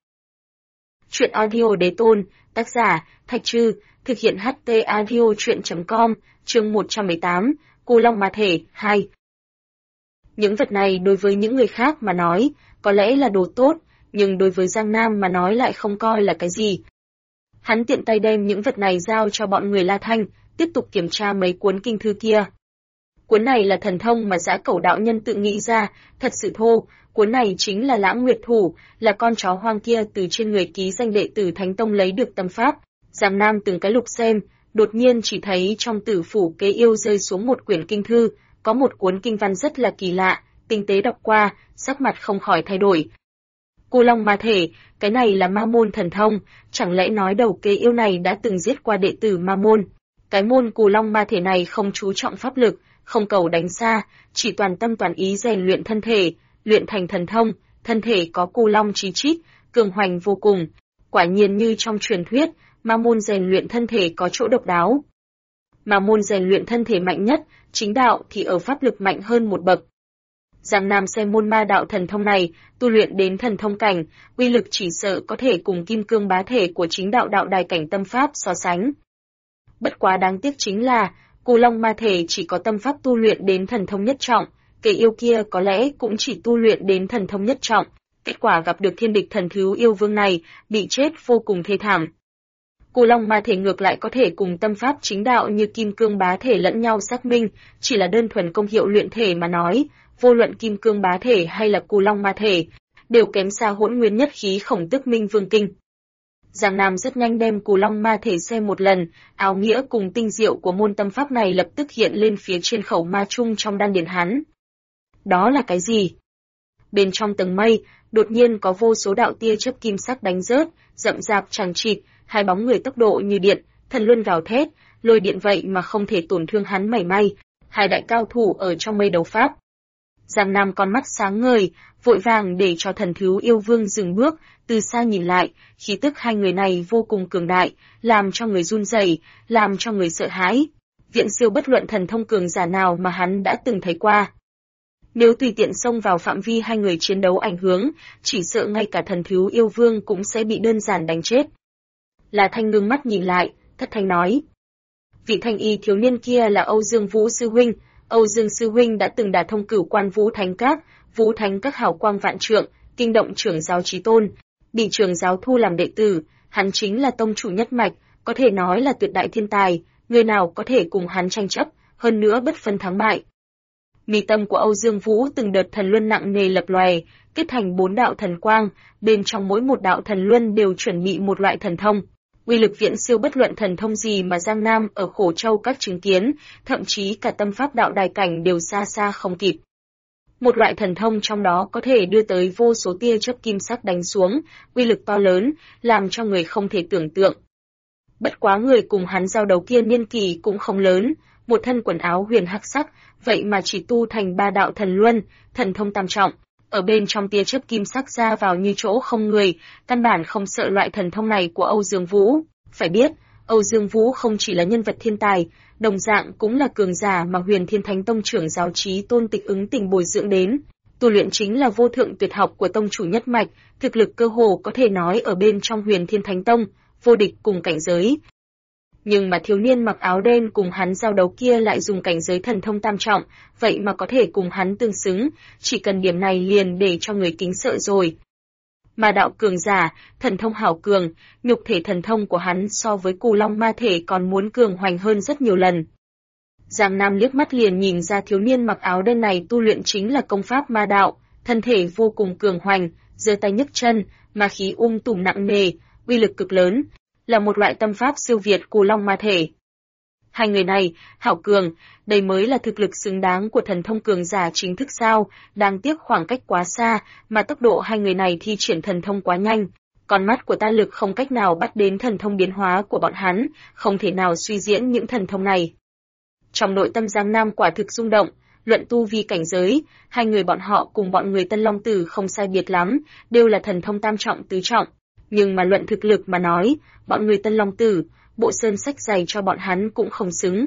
[SPEAKER 1] Truyện audio đế tôn, tác giả Thạch Trư, thực hiện HT audio truyện.com, chương 118, Cù Long Ma Thể 2. Những vật này đối với những người khác mà nói, có lẽ là đồ tốt, nhưng đối với Giang Nam mà nói lại không coi là cái gì. Hắn tiện tay đem những vật này giao cho bọn người La Thanh, tiếp tục kiểm tra mấy cuốn kinh thư kia. Cuốn này là thần thông mà Dã Cẩu đạo nhân tự nghĩ ra, thật sự thô, cuốn này chính là Lãng Nguyệt Thủ, là con chó hoang kia từ trên người ký danh đệ tử Thánh Tông lấy được tâm pháp. Giang Nam từng cái lục xem, đột nhiên chỉ thấy trong tử phủ kế yêu rơi xuống một quyển kinh thư, có một cuốn kinh văn rất là kỳ lạ, tinh tế đọc qua, sắc mặt không khỏi thay đổi. Cù Long Ma Thể, cái này là Ma môn thần thông, chẳng lẽ nói đầu kế yêu này đã từng giết qua đệ tử Ma môn? Cái môn Cù Long Ma Thể này không chú trọng pháp lực, không cầu đánh xa, chỉ toàn tâm toàn ý rèn luyện thân thể, luyện thành thần thông, thân thể có Cù Long chí chít, cường hoành vô cùng. Quả nhiên như trong truyền thuyết, Ma môn rèn luyện thân thể có chỗ độc đáo. Ma môn rèn luyện thân thể mạnh nhất, chính đạo thì ở pháp lực mạnh hơn một bậc. Giang Nam xem môn ma đạo thần thông này, tu luyện đến thần thông cảnh, uy lực chỉ sợ có thể cùng kim cương bá thể của chính đạo đạo đài cảnh tâm pháp so sánh. Bất quá đáng tiếc chính là, Cù Long Ma Thể chỉ có tâm pháp tu luyện đến thần thông nhất trọng, kẻ yêu kia có lẽ cũng chỉ tu luyện đến thần thông nhất trọng, kết quả gặp được thiên địch Thần Thú Yêu Vương này, bị chết vô cùng thê thảm. Cù Long Ma Thể ngược lại có thể cùng tâm pháp chính đạo như kim cương bá thể lẫn nhau xác minh, chỉ là đơn thuần công hiệu luyện thể mà nói, vô luận kim cương bá thể hay là Cù Long Ma Thể, đều kém xa Hỗn Nguyên Nhất Khí Khổng Tước Minh Vương Kinh. Giang Nam rất nhanh đem Cù Long Ma Thể xem một lần, áo nghĩa cùng tinh diệu của môn tâm pháp này lập tức hiện lên phía trên khẩu ma chung trong đan điền hắn. Đó là cái gì? Bên trong tầng mây, đột nhiên có vô số đạo tia chớp kim sắc đánh rớt, rậm rạp chằng chịt, hai bóng người tốc độ như điện, thần luân gào thét, lôi điện vậy mà không thể tổn thương hắn mảy may. Hai đại cao thủ ở trong mây đấu pháp. Giang Nam con mắt sáng ngời, vội vàng để cho Thần Thú Yêu Vương dừng bước, từ xa nhìn lại, khí tức hai người này vô cùng cường đại, làm cho người run rẩy, làm cho người sợ hãi. Viễn siêu bất luận thần thông cường giả nào mà hắn đã từng thấy qua. Nếu tùy tiện xông vào phạm vi hai người chiến đấu ảnh hưởng, chỉ sợ ngay cả Thần Thú Yêu Vương cũng sẽ bị đơn giản đánh chết. La Thanh ngưng mắt nhìn lại, thất thanh nói. Vị thanh y thiếu niên kia là Âu Dương Vũ sư huynh. Âu Dương sư huynh đã từng đả thông Cửu Quan Vũ Thánh Các hào quang vạn trượng, kinh động trưởng giáo Chí Tôn, bị trưởng giáo thu làm đệ tử, hắn chính là tông chủ nhất mạch, có thể nói là tuyệt đại thiên tài, người nào có thể cùng hắn tranh chấp, hơn nữa bất phân thắng bại. Mi tâm của Âu Dương Vũ từng đợt thần luân nặng nề lập lòe, kết thành 4 đạo thần quang, bên trong mỗi một đạo thần luân đều chuẩn bị một loại thần thông. Uy lực viễn siêu bất luận thần thông gì mà Giang Nam ở Khổ Châu các chứng kiến, thậm chí cả tâm pháp đạo đài cảnh đều xa xa không kịp. Một loại thần thông trong đó có thể đưa tới vô số tia chớp kim sắc đánh xuống, uy lực to lớn, làm cho người không thể tưởng tượng. Bất quá người cùng hắn giao đấu kia niên kỳ cũng không lớn, một thân quần áo huyền hắc sắc, vậy mà chỉ tu thành 3 đạo thần luân, thần thông tam trọng, ở bên trong tia chớp kim sắc ra vào như chỗ không người, căn bản không sợ loại thần thông này của Âu Dương Vũ. Phải biết, Âu Dương Vũ không chỉ là nhân vật thiên tài, đồng dạng cũng là cường giả mà Huyền Thiên Thánh Tông trưởng giáo Chí Tôn Tịch Ứng Tình bồi dưỡng đến. Tu luyện chính là vô thượng tuyệt học của tông chủ nhất mạch, thực lực cơ hồ có thể nói ở bên trong Huyền Thiên Thánh Tông, vô địch cùng cảnh giới. Nhưng mà thiếu niên mặc áo đen cùng hắn giao đấu kia lại dùng cảnh giới thần thông tam trọng, vậy mà có thể cùng hắn tương xứng, chỉ cần điểm này liền để cho người kính sợ rồi. Mà đạo cường giả, thần thông hảo cường, nhục thể thần thông của hắn so với Cù Long ma thể còn muốn cường hoành hơn rất nhiều lần. Giang Nam liếc mắt liền nhìn ra thiếu niên mặc áo đen này tu luyện chính là công pháp ma đạo, thân thể vô cùng cường hoành, giơ tay nhấc chân, ma khí tùm nặng nề, uy lực cực lớn, là một loại tâm pháp siêu việt Cù Long ma thể. Hai người này, hảo cường, đây mới là thực lực xứng đáng của thần thông cường giả chính thức sao, đáng tiếc khoảng cách quá xa, mà tốc độ hai người này thi triển thần thông quá nhanh. Con mắt của ta lực không cách nào bắt đến thần thông biến hóa của bọn hắn, không thể nào suy diễn những thần thông này. Trong nội tâm Giang Nam quả thực rung động, luận tu vi cảnh giới, hai người bọn họ cùng bọn người Tân Long Tử không sai biệt lắm, đều là thần thông tam trọng tứ trọng. Nhưng mà luận thực lực mà nói, bọn người Tân Long Tử, bộ sơn sách dày cho bọn hắn cũng không xứng.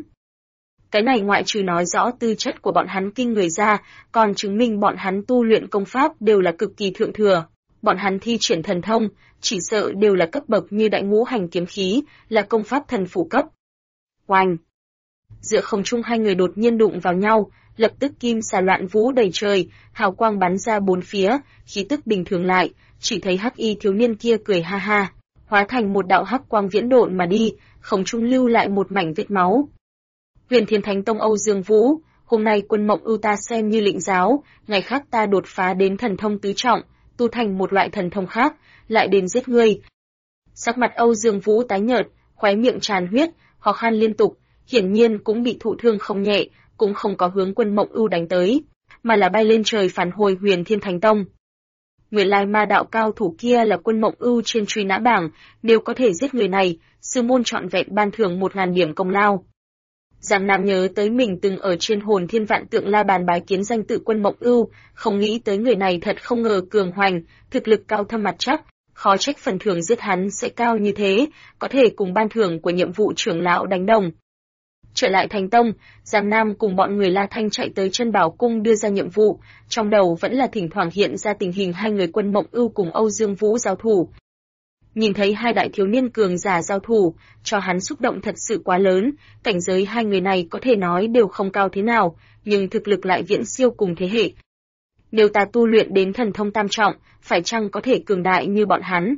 [SPEAKER 1] Cái này ngoại trừ nói rõ tư chất của bọn hắn kinh người ra, còn chứng minh bọn hắn tu luyện công pháp đều là cực kỳ thượng thừa. Bọn hắn thi triển thần thông, chỉ sợ đều là cấp bậc như đại ngũ hành kiếm khí, là công pháp thần phủ cấp. Oanh! Giữa không trung hai người đột nhiên đụng vào nhau, lập tức kim xà loạn vũ đầy trời, hào quang bắn ra bốn phía, khí tức bình thường lại, chỉ thấy hắc y thiếu niên kia cười ha ha, hóa thành một đạo hắc quang viễn độn mà đi, không trung lưu lại một mảnh vết máu. Huyền Thiên Thánh Tông Âu Dương Vũ, hôm nay Quân Mộng Ưu ta xem như lĩnh giáo, ngày khác ta đột phá đến thần thông tứ trọng, tu thành một loại thần thông khác, lại đến giết ngươi. Sắc mặt Âu Dương Vũ tái nhợt, khóe miệng tràn huyết, ho khan liên tục, hiển nhiên cũng bị thụ thương không nhẹ, cũng không có hướng Quân Mộng Ưu đánh tới, mà là bay lên trời phản hồi Huyền Thiên Thánh Tông. Nguyên lai ma đạo cao thủ kia là Quân Mộng Ưu trên truy nã bảng, nếu có thể giết người này, sư môn trọn vẹn ban thưởng 1000 điểm công lao. Giang Nam nhớ tới mình từng ở trên Hồn Thiên Vạn Tượng La Bàn bái kiến danh tự Quân Mộng Ưu, không nghĩ tới người này thật không ngờ cường hoành, thực lực cao thâm mặt chắc, khó trách phần thưởng giết hắn sẽ cao như thế, có thể cùng ban thưởng của nhiệm vụ trưởng lão đánh đồng. Trở lại Thánh Tông, Giang Nam cùng bọn người La Thanh chạy tới Chân Bảo Cung đưa ra nhiệm vụ, trong đầu vẫn là thỉnh thoảng hiện ra tình hình hai người Quân Mộng Ưu cùng Âu Dương Vũ giao thủ. Nhìn thấy hai đại thiếu niên cường giả giao thủ, cho hắn xúc động thật sự quá lớn, cảnh giới hai người này có thể nói đều không cao thế nào, nhưng thực lực lại viễn siêu cùng thế hệ. Nếu ta tu luyện đến thần thông tam trọng, phải chăng có thể cường đại như bọn hắn?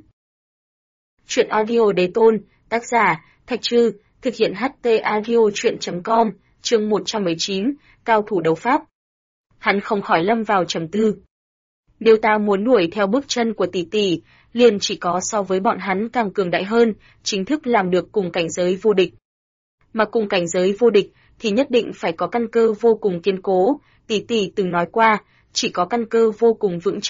[SPEAKER 1] Chuyện audio đế tôn, tác giả, Thạch Trư, thực hiện HT audio chuyện.com, chương 119, cao thủ đấu pháp. Hắn không khỏi lâm vào trầm tư. Nếu ta muốn đuổi theo bước chân của tỷ tỷ, liền chỉ có so với bọn hắn càng cường đại hơn, chính thức làm được cùng cảnh giới vô địch. Mà cùng cảnh giới vô địch thì nhất định phải có căn cơ vô cùng kiên cố, tỷ tỷ từng nói qua, chỉ có căn cơ vô cùng vững chắc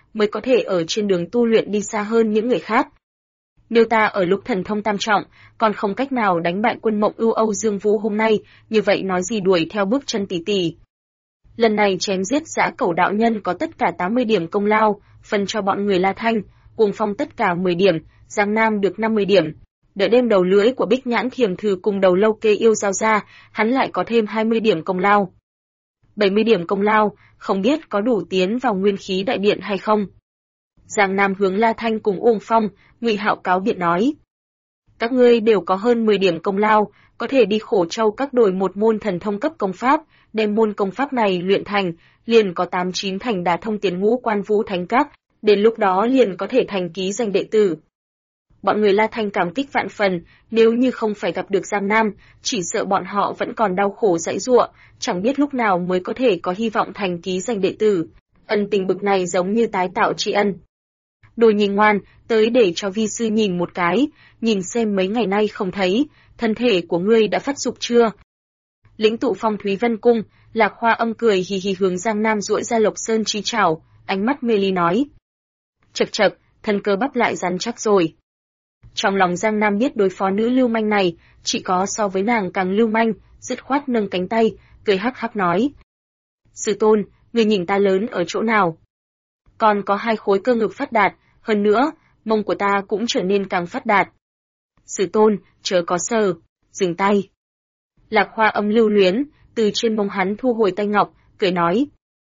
[SPEAKER 1] mới có thể ở trên đường tu luyện đi xa hơn những người khác. Nếu ta ở lúc thần thông tam trọng, còn không cách nào đánh bại quân Mộng Ưu Âu Dương Vũ hôm nay, như vậy nói gì đuổi theo bước chân tỷ tỷ. Lần này chém giết Dã Cẩu đạo nhân có tất cả 80 điểm công lao, phân cho bọn người La Thanh, Cuồng Phong tất cả 10 điểm, Giang Nam được 50 điểm. Đợi đêm đầu lưỡi của Bích Nhãn Thiềm Thử cùng đầu lâu kê yêu giao ra, hắn lại có thêm 20 điểm công lao. 70 điểm công lao, không biết có đủ tiến vào nguyên khí đại điện hay không. Giang Nam hướng La Thanh cùng Uông Phong, Ngụy Hạo cáo biệt nói. Các ngươi đều có hơn 10 điểm công lao, có thể đi Khổ Châu các đổi một môn thần thông cấp công pháp, đem môn công pháp này luyện thành, liền có 8-9 thành đả thông tiến ngũ quan vũ thánh các, đến lúc đó liền có thể thành ký danh đệ tử. Bọn người La Thanh cảm kích vạn phần, nếu như không phải gặp được Giang Nam, chỉ sợ bọn họ vẫn còn đau khổ giãy giụa, chẳng biết lúc nào mới có thể có hy vọng thành ký danh đệ tử. Ân tình bực này giống như tái tạo tri ân. Đồ Nhi ngoan, tới để cho vi sư nhìn một cái, nhìn xem mấy ngày nay không thấy, thân thể của ngươi đã phát dục chưa? Lĩnh tụ Phong Thúy Vân Cung, Lạc Hoa Âm cười hì hì hướng Giang Nam duỗi ra Lộc Sơn chi chảo, ánh mắt mê ly nói. Chậc chậc, thân cơ bắp lại rắn chắc rồi. Trong lòng Giang Nam biết đối phó nữ lưu manh này, chỉ có so với nàng càng lưu manh, dứt khoát nâng cánh tay, cười hắc hắc nói. Sư tôn, người nhìn ta lớn ở chỗ nào? Còn có 2 khối cơ ngực phát đạt, hơn nữa, mông của ta cũng trở nên càng phát đạt. Sư tôn, chớ có sờ, dừng tay. Lạc Hoa Âm lưu luyến, từ trên mông hắn thu hồi tay ngọc, cười nói.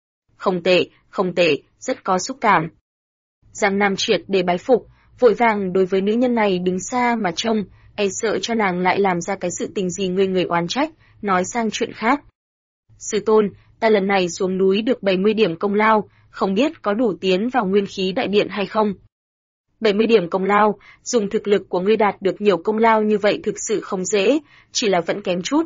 [SPEAKER 1] Không tệ, rất có xúc cảm. Giang Nam triệt để bái phục, vội vàng đối với nữ nhân này đứng xa mà trông, e sợ cho nàng lại làm ra cái sự tình gì người oán trách, nói sang chuyện khác. Sư tôn, ta lần này xuống núi được 70 điểm công lao, không biết có đủ tiến vào nguyên khí đại điện hay không. 70 điểm công lao, dùng thực lực của ngươi đạt được nhiều công lao như vậy thực sự không dễ, chỉ là vẫn kém chút.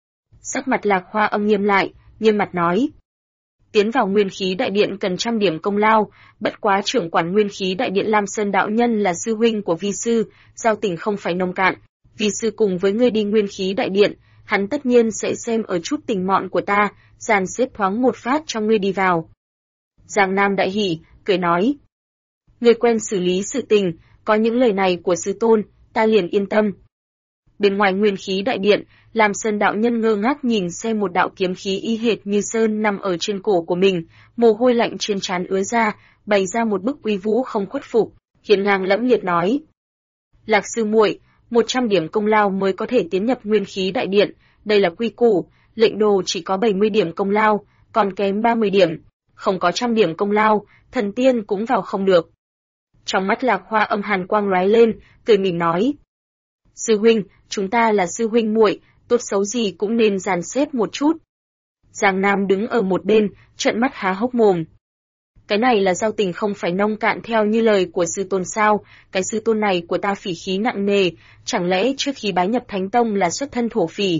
[SPEAKER 1] Sắc mặt Lạc Hoa Âm nghiêm lại, nghiêm mặt nói. Tiến vào nguyên khí đại điện cần 100 điểm công lao, bất quá trưởng quản nguyên khí đại điện Lam Sơn đạo nhân là sư huynh của vi sư, giao tình không phải nông cạn, vi sư cùng với ngươi đi nguyên khí đại điện, hắn tất nhiên sẽ xem ở chút tình mọn của ta, dàn xếp thoáng một phát cho ngươi đi vào. Giang Nam đại hỉ, cười nói. Ngươi quen xử lý sự tình, có những lời này của sư tôn, ta liền yên tâm. Bên ngoài nguyên khí đại điện, Lam Sơn đạo nhân ngơ ngác nhìn xem một đạo kiếm khí y hệt như sơn nằm ở trên cổ của mình, mồ hôi lạnh trên trán ứa ra, bày ra một bức uy vũ không khuất phục, hiên ngang lẫm liệt nói: "Lạc sư muội, 100 điểm công lao mới có thể tiến nhập nguyên khí đại điện, đây là quy củ, lệnh đồ chỉ có 70 điểm công lao, còn kém 30 điểm, không có 100 điểm công lao, thần tiên cũng vào không được." Trong mắt Lạc Hoa Âm hàn quang lóe lên, cười mỉm nói: "Sư huynh, chúng ta là sư huynh muội, tốt xấu gì cũng nên dàn xếp một chút." Giang Nam đứng ở một bên, trợn mắt há hốc mồm. Cái này là giao tình không phải nông cạn theo như lời của sư tôn sao, cái sư tôn này của ta phỉ khí nặng nề, chẳng lẽ trước khi bái nhập Thánh Tông là xuất thân thổ phỉ?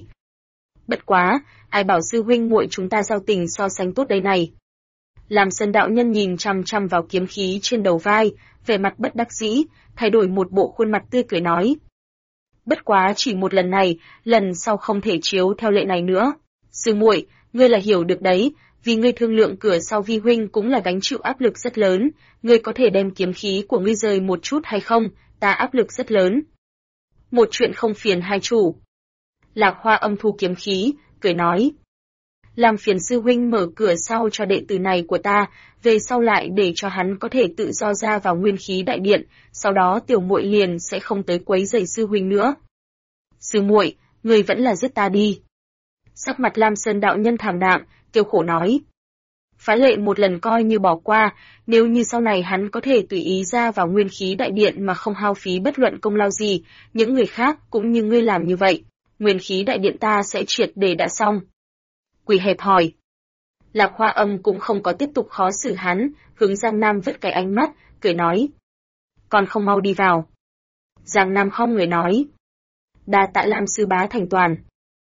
[SPEAKER 1] Bất quá, ai bảo sư huynh muội chúng ta giao tình so sánh tốt đây này. Làm Sơn đạo nhân nhìn chăm chăm vào kiếm khí trên đầu vai, vẻ mặt bất đắc dĩ, thay đổi một bộ khuôn mặt tươi cười nói: "Bất quá chỉ một lần này, lần sau không thể chiếu theo lệ này nữa. Sư muội, ngươi là hiểu được đấy, vì ngươi thương lượng cửa sau vi huynh cũng là gánh chịu áp lực rất lớn, ngươi có thể đem kiếm khí của ngươi rời một chút hay không, ta áp lực rất lớn." "Một chuyện không phiền hai chủ." Lạc Hoa Âm thu kiếm khí, cười nói: "Làm phiền sư huynh mở cửa sau cho đệ tử này của ta, về sau lại để cho hắn có thể tự do ra vào nguyên khí đại điện, sau đó tiểu muội liền sẽ không tới quấy rầy sư huynh nữa." "Sư muội, ngươi vẫn là giết ta đi." Sắc mặt Lam Sơn đạo nhân thảm đạm, kêu khổ nói: "Phá lệ một lần coi như bỏ qua, nếu như sau này hắn có thể tùy ý ra vào nguyên khí đại điện mà không hao phí bất luận công lao gì, những người khác cũng như ngươi làm như vậy, nguyên khí đại điện ta sẽ triệt để đã xong." Quỷ hẹp hỏi. Lạc Hoa Âm cũng không có tiếp tục khó xử hắn, hướng Giang Nam vứt cái ánh mắt, cười nói: "Còn không mau đi vào." Giang Nam không người nói: "Đa tạ Lam sư bá thành toàn."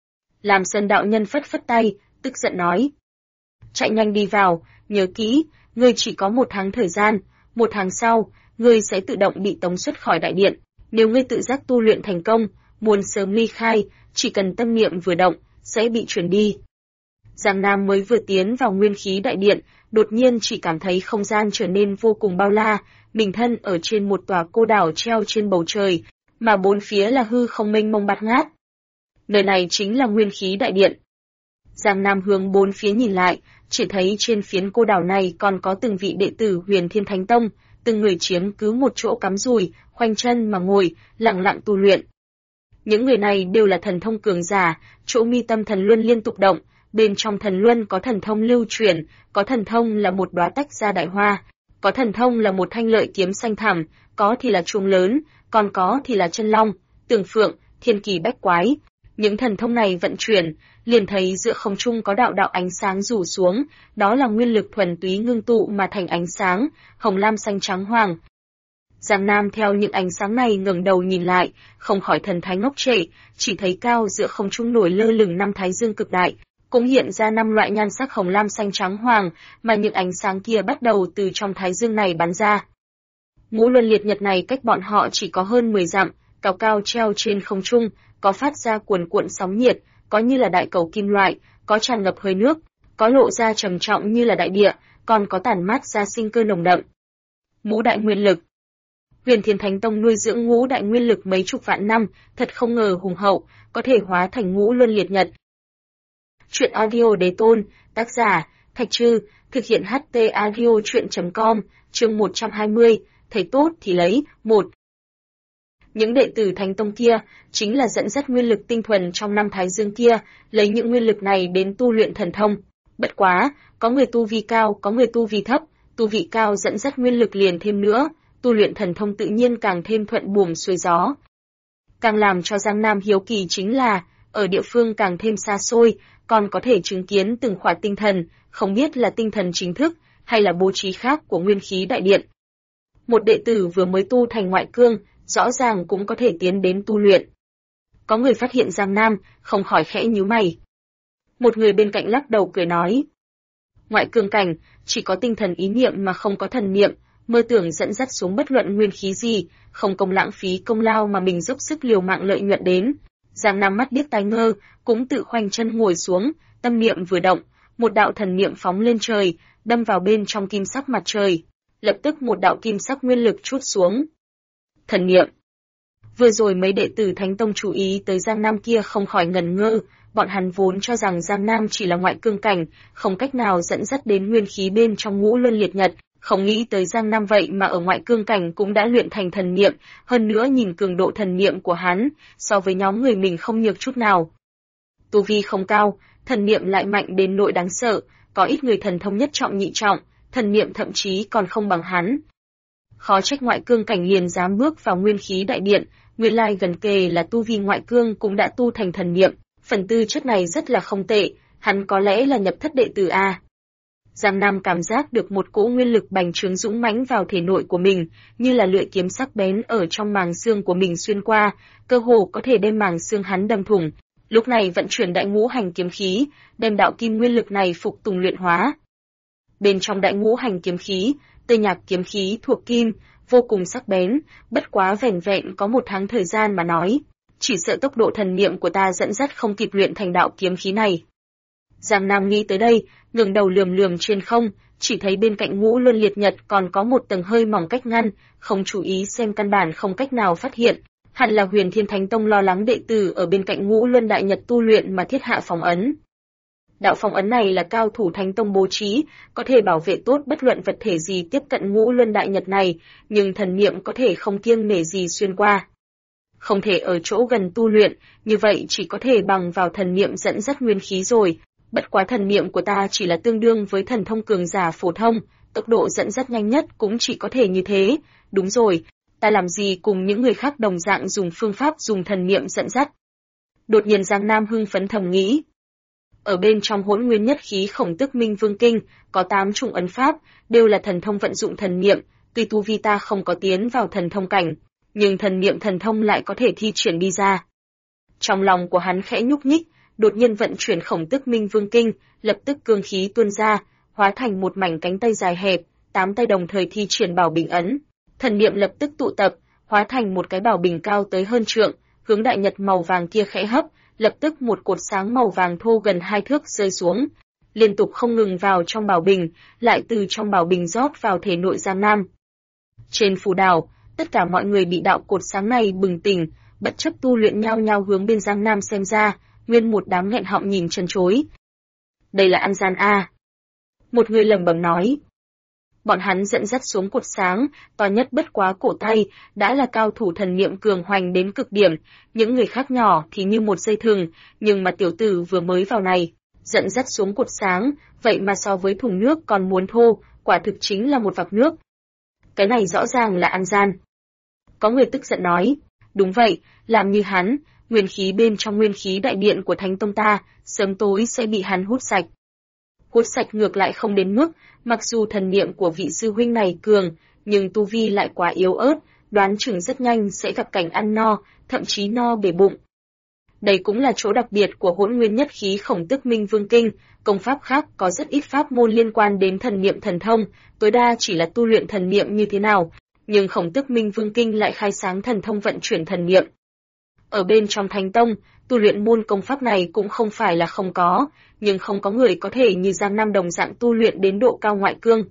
[SPEAKER 1] Lam Sơn đạo nhân phất phất tay, tức giận nói: "Chạy nhanh đi vào, nhớ kỹ, ngươi chỉ có 1 tháng thời gian, 1 tháng sau, ngươi sẽ tự động bị tống xuất khỏi đại điện, nếu ngươi tự giác tu luyện thành công, muốn sớm ly khai, chỉ cần tâm niệm vừa động, sẽ bị chuyển đi." Giang Nam mới vừa tiến vào nguyên khí đại điện, đột nhiên chỉ cảm thấy không gian trở nên vô cùng bao la, mình thân ở trên một tòa cô đảo treo trên bầu trời, mà bốn phía là hư không mênh mông bạt ngát. Nơi này chính là nguyên khí đại điện. Giang Nam hướng bốn phía nhìn lại, chỉ thấy trên phiến cô đảo này còn có từng vị đệ tử Huyền Thiên Thánh Tông, từng người chiếm cứ một chỗ cắm rùi, khoanh chân mà ngồi, lặng lặng tu luyện. Những người này đều là thần thông cường giả, chỗ mi tâm thần luân liên tục động, bên trong thần luân có thần thông lưu truyền, có thần thông là một đóa tách ra đại hoa, có thần thông là một thanh lợi kiếm xanh thẳm, có thì là chuông lớn, còn có thì là chân long, tường phượng, thiên kỳ bách quái. Những thần thông này vận chuyển, liền thấy giữa không trung có đạo đạo ánh sáng rủ xuống, đó là nguyên lực thuần túy ngưng tụ mà thành ánh sáng, hồng lam xanh trắng hoàng. Giang Nam theo những ánh sáng này ngẩng đầu nhìn lại, không khỏi thần thái ngốc trệ, chỉ thấy cao giữa không trung nổi lơ lửng năm thái dương cực đại, cũng hiện ra năm loại nhan sắc hồng lam xanh trắng hoàng, mà những ánh sáng kia bắt đầu từ trong thái dương này bắn ra. Ngũ luân liệt nhật này cách bọn họ chỉ có hơn 10 dặm, cao cao treo trên không trung, có phát ra cuồn cuộn sóng nhiệt, có như là đại cầu kim loại, có tràn ngập hơi nước, có lộ ra trầm trọng như là đại địa, còn có tản mát ra sinh cơ nồng đậm. Ngũ đại nguyên lực. Huyền Thiên Thánh Tông nuôi dưỡng ngũ đại nguyên lực mấy chục vạn năm, thật không ngờ hùng hậu, có thể hóa thành ngũ luân liệt nhật. Truyện audio đế tôn, tác giả, Thạch Trư, thực hiện HT audio truyện.com, chương 120, thầy tốt thì lấy, 1. Những đệ tử Thánh Tông kia, chính là dẫn dắt nguyên lực tinh thuần trong năm thái dương kia, lấy những nguyên lực này đến tu luyện thần thông. Bất quá, có người tu vi cao, có người tu vi thấp, tu vị cao dẫn dắt nguyên lực liền thêm nữa, tu luyện thần thông tự nhiên càng thêm thuận buồm xuôi gió. Càng làm cho Giang Nam hiếu kỳ chính là, ở địa phương càng thêm xa xôi, còn có thể chứng kiến từng khỏa tinh thần, không biết là tinh thần chính thức, hay là bố trí khác của nguyên khí đại điện. Một đệ tử vừa mới tu thành ngoại cương, rõ ràng cũng có thể tiến đến tu luyện. Có người phát hiện Giang Nam, không khỏi khẽ nhíu mày. Một người bên cạnh lắc đầu cười nói. Ngoại cương cảnh, chỉ có tinh thần ý niệm mà không có thần niệm, mơ tưởng dẫn dắt xuống bất luận nguyên khí gì, không công lãng phí công lao mà mình dốc sức liều mạng lợi nhuận đến. Giang Nam mắt điếc tai ngơ, cũng tự khoanh chân ngồi xuống, tâm niệm vừa động, một đạo thần niệm phóng lên trời, đâm vào bên trong kim sắc mặt trời. Lập tức một đạo kim sắc nguyên lực trút xuống. Thần niệm. Vừa rồi mấy đệ tử Thánh Tông chú ý tới Giang Nam kia không khỏi ngần ngơ, bọn hắn vốn cho rằng Giang Nam chỉ là ngoại cương cảnh, không cách nào dẫn dắt đến nguyên khí bên trong ngũ luân liệt nhật, không nghĩ tới Giang Nam vậy mà ở ngoại cương cảnh cũng đã luyện thành thần niệm, hơn nữa nhìn cường độ thần niệm của hắn, so với nhóm người mình không nhược chút nào. Tu vi không cao, thần niệm lại mạnh đến nỗi đáng sợ, có ít người thần thông nhất trọng nhị trọng, thần niệm thậm chí còn không bằng hắn. Khó trách ngoại cương cảnh liền dám bước vào nguyên khí đại điện, nguyên lai gần kề là tu vi ngoại cương cũng đã tu thành thần niệm, phần tư chất này rất là không tệ, hắn có lẽ là nhập thất đệ tử A. Giang Nam cảm giác được một cỗ nguyên lực bành trướng dũng mãnh vào thể nội của mình, như là lưỡi kiếm sắc bén ở trong màng xương của mình xuyên qua, cơ hồ có thể đem màng xương hắn đâm thủng. Lúc này vận chuyển đại ngũ hành kiếm khí, đem đạo kim nguyên lực này phục tùng luyện hóa. Bên trong đại ngũ hành kiếm khí, tây nhạc kiếm khí thuộc kim, vô cùng sắc bén, bất quá vẻn vẹn có 1 tháng thời gian mà nói, chỉ sợ tốc độ thần niệm của ta dẫn dắt không kịp luyện thành đạo kiếm khí này. Giang Nam nghĩ tới đây, ngẩng đầu lườm lườm trên không, chỉ thấy bên cạnh ngũ luân liệt nhật còn có một tầng hơi mỏng cách ngăn, không chú ý xem căn bản không cách nào phát hiện. Hẳn là Huyền Thiên Thánh Tông lo lắng đệ tử ở bên cạnh ngũ luân đại nhật tu luyện mà thiết hạ phong ấn. Đạo phong ấn này là cao thủ Thánh Tông bố trí, có thể bảo vệ tốt bất luận vật thể gì tiếp cận ngũ luân đại nhật này, nhưng thần niệm có thể không kiêng nể gì xuyên qua. Không thể ở chỗ gần tu luyện, như vậy chỉ có thể bằng vào thần niệm dẫn dắt nguyên khí rồi. Bất quá thần niệm của ta chỉ là tương đương với thần thông cường giả phổ thông, tốc độ dẫn dắt nhanh nhất cũng chỉ có thể như thế. Đúng rồi, ta làm gì cùng những người khác đồng dạng dùng phương pháp dùng thần niệm dẫn dắt. Đột nhiên Giang Nam hưng phấn thầm nghĩ. Ở bên trong Hỗn Nguyên Nhất Khí Khổng Tức Minh Vương Kinh, có 8 chủng ấn pháp, đều là thần thông vận dụng thần niệm, tuy tu vi ta không có tiến vào thần thông cảnh, nhưng thần niệm thần thông lại có thể thi triển đi ra. Trong lòng của hắn khẽ nhúc nhích, đột nhiên vận chuyển Khổng Tức Minh Vương Kinh, lập tức cương khí tuôn ra, hóa thành một mảnh cánh tay dài hẹp, 8 tay đồng thời thi triển bảo bình ấn. Thần niệm lập tức tụ tập, hóa thành một cái bảo bình cao tới hơn trượng, hướng đại nhật màu vàng kia khẽ hấp, lập tức một cột sáng màu vàng thô gần 2 thước rơi xuống. liên tục không ngừng vào trong bảo bình, lại từ trong bảo bình rót vào thể nội Giang Nam. Trên phù đảo, tất cả mọi người bị đạo cột sáng này bừng tỉnh, bất chấp tu luyện nhao nhao hướng bên Giang Nam xem ra, nguyên một đám nghẹn họng nhìn chân chối. Đây là ăn gian a. Một người lẩm bẩm nói. Bọn hắn dẫn dắt xuống cột sáng, to nhất bất quá cổ tay, đã là cao thủ thần niệm cường hoành đến cực điểm, những người khác nhỏ thì như một dây thừng, nhưng mà tiểu tử vừa mới vào này, dẫn dắt xuống cột sáng, vậy mà so với thùng nước còn muốn thô, quả thực chính là một vạc nước. Cái này rõ ràng là ăn gian. Có người tức giận nói, đúng vậy, làm như hắn, nguyên khí bên trong nguyên khí đại điện của Thánh Tông ta, sớm tối sẽ bị hắn hút sạch. Hút sạch ngược lại không đến mức, mặc dù thần niệm của vị sư huynh này cường, nhưng tu vi lại quá yếu ớt, đoán chừng rất nhanh sẽ gặp cảnh ăn no, thậm chí no bể bụng. Đây cũng là chỗ đặc biệt của Hỗn Nguyên Nhất Khí Khổng Tức Minh Vương Kinh, công pháp khác có rất ít pháp môn liên quan đến thần niệm thần thông, tối đa chỉ là tu luyện thần niệm như thế nào, nhưng Khổng Tức Minh Vương Kinh lại khai sáng thần thông vận chuyển thần niệm. Ở bên trong Thánh Tông, tu luyện môn công pháp này cũng không phải là không có, nhưng không có người có thể như Giang Nam đồng dạng tu luyện đến độ cao ngoại cương.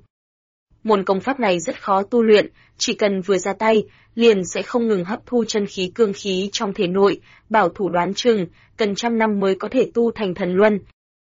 [SPEAKER 1] Môn công pháp này rất khó tu luyện, chỉ cần vừa ra tay, liền sẽ không ngừng hấp thu chân khí cương khí trong thể nội, bảo thủ đoán chừng, cần 100 năm mới có thể tu thành thần luân.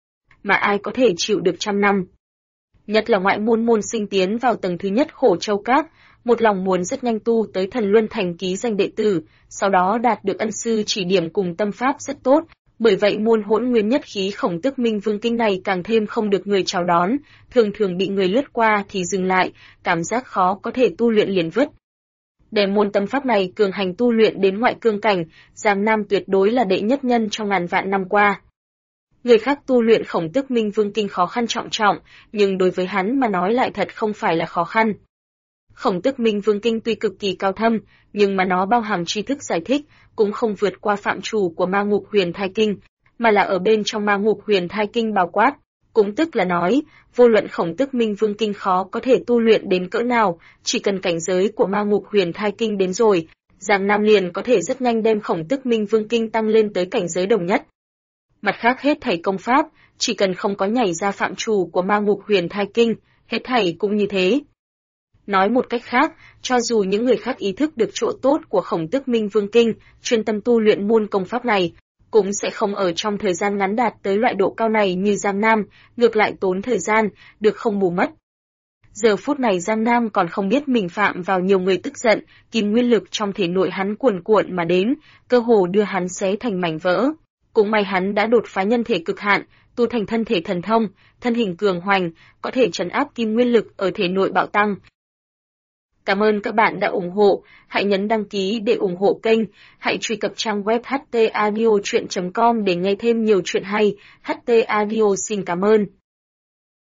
[SPEAKER 1] Mà ai có thể chịu được 100 năm? Nhất là ngoại môn môn sinh tiến vào tầng thứ nhất Khổ Châu Các, một lòng muốn rất nhanh tu tới thần luân thành ký danh đệ tử, sau đó đạt được ân sư chỉ điểm cùng tâm pháp rất tốt, bởi vậy môn Hỗn Nguyên Nhất Khí Khổng Tức Minh Vương Kinh này càng thêm không được người chào đón, thường thường bị người lướt qua thì dừng lại, cảm giác khó có thể tu luyện liền vứt. Để môn tâm pháp này cường hành tu luyện đến ngoại cương cảnh, Giang Nam tuyệt đối là đệ nhất nhân trong ngàn vạn năm qua. Người khác tu luyện Khổng Tức Minh Vương Kinh khó khăn trọng trọng, nhưng đối với hắn mà nói lại thật không phải là khó khăn. Khổng Tức Minh Vương Kinh tuy cực kỳ cao thâm, nhưng mà nó bao hàm tri thức giải thích, cũng không vượt qua phạm trù của Ma Ngục Huyền Thai Kinh, mà là ở bên trong Ma Ngục Huyền Thai Kinh bao quát. Cũng tức là nói, vô luận Khổng Tức Minh Vương Kinh khó có thể tu luyện đến cỡ nào, chỉ cần cảnh giới của Ma Ngục Huyền Thai Kinh đến rồi, Giang Nam liền có thể rất nhanh đem Khổng Tức Minh Vương Kinh tăng lên tới cảnh giới đồng nhất. Mặt khác hết thảy công pháp, chỉ cần không có nhảy ra phạm trù của Ma Ngục Huyền Thai Kinh, hết thảy cũng như thế. Nói một cách khác, cho dù những người khác ý thức được chỗ tốt của Khổng Tức Minh Vương Kinh, chuyên tâm tu luyện môn công pháp này, cũng sẽ không ở trong thời gian ngắn đạt tới loại độ cao này như Giang Nam, ngược lại tốn thời gian, được không bù mất. Giờ phút này Giang Nam còn không biết mình phạm vào nhiều người tức giận, kim nguyên lực trong thể nội hắn cuồn cuộn mà đến, cơ hồ đưa hắn xé thành mảnh vỡ. Cũng may hắn đã đột phá nhân thể cực hạn, tu thành thân thể thần thông, thân hình cường hoành, có thể trấn áp kim nguyên lực ở thể nội bạo tăng. Cảm ơn các bạn đã ủng hộ, hãy nhấn đăng ký để ủng hộ kênh, hãy truy cập trang web htaudio.com để nghe thêm nhiều chuyện hay. HT Audio xin cảm ơn.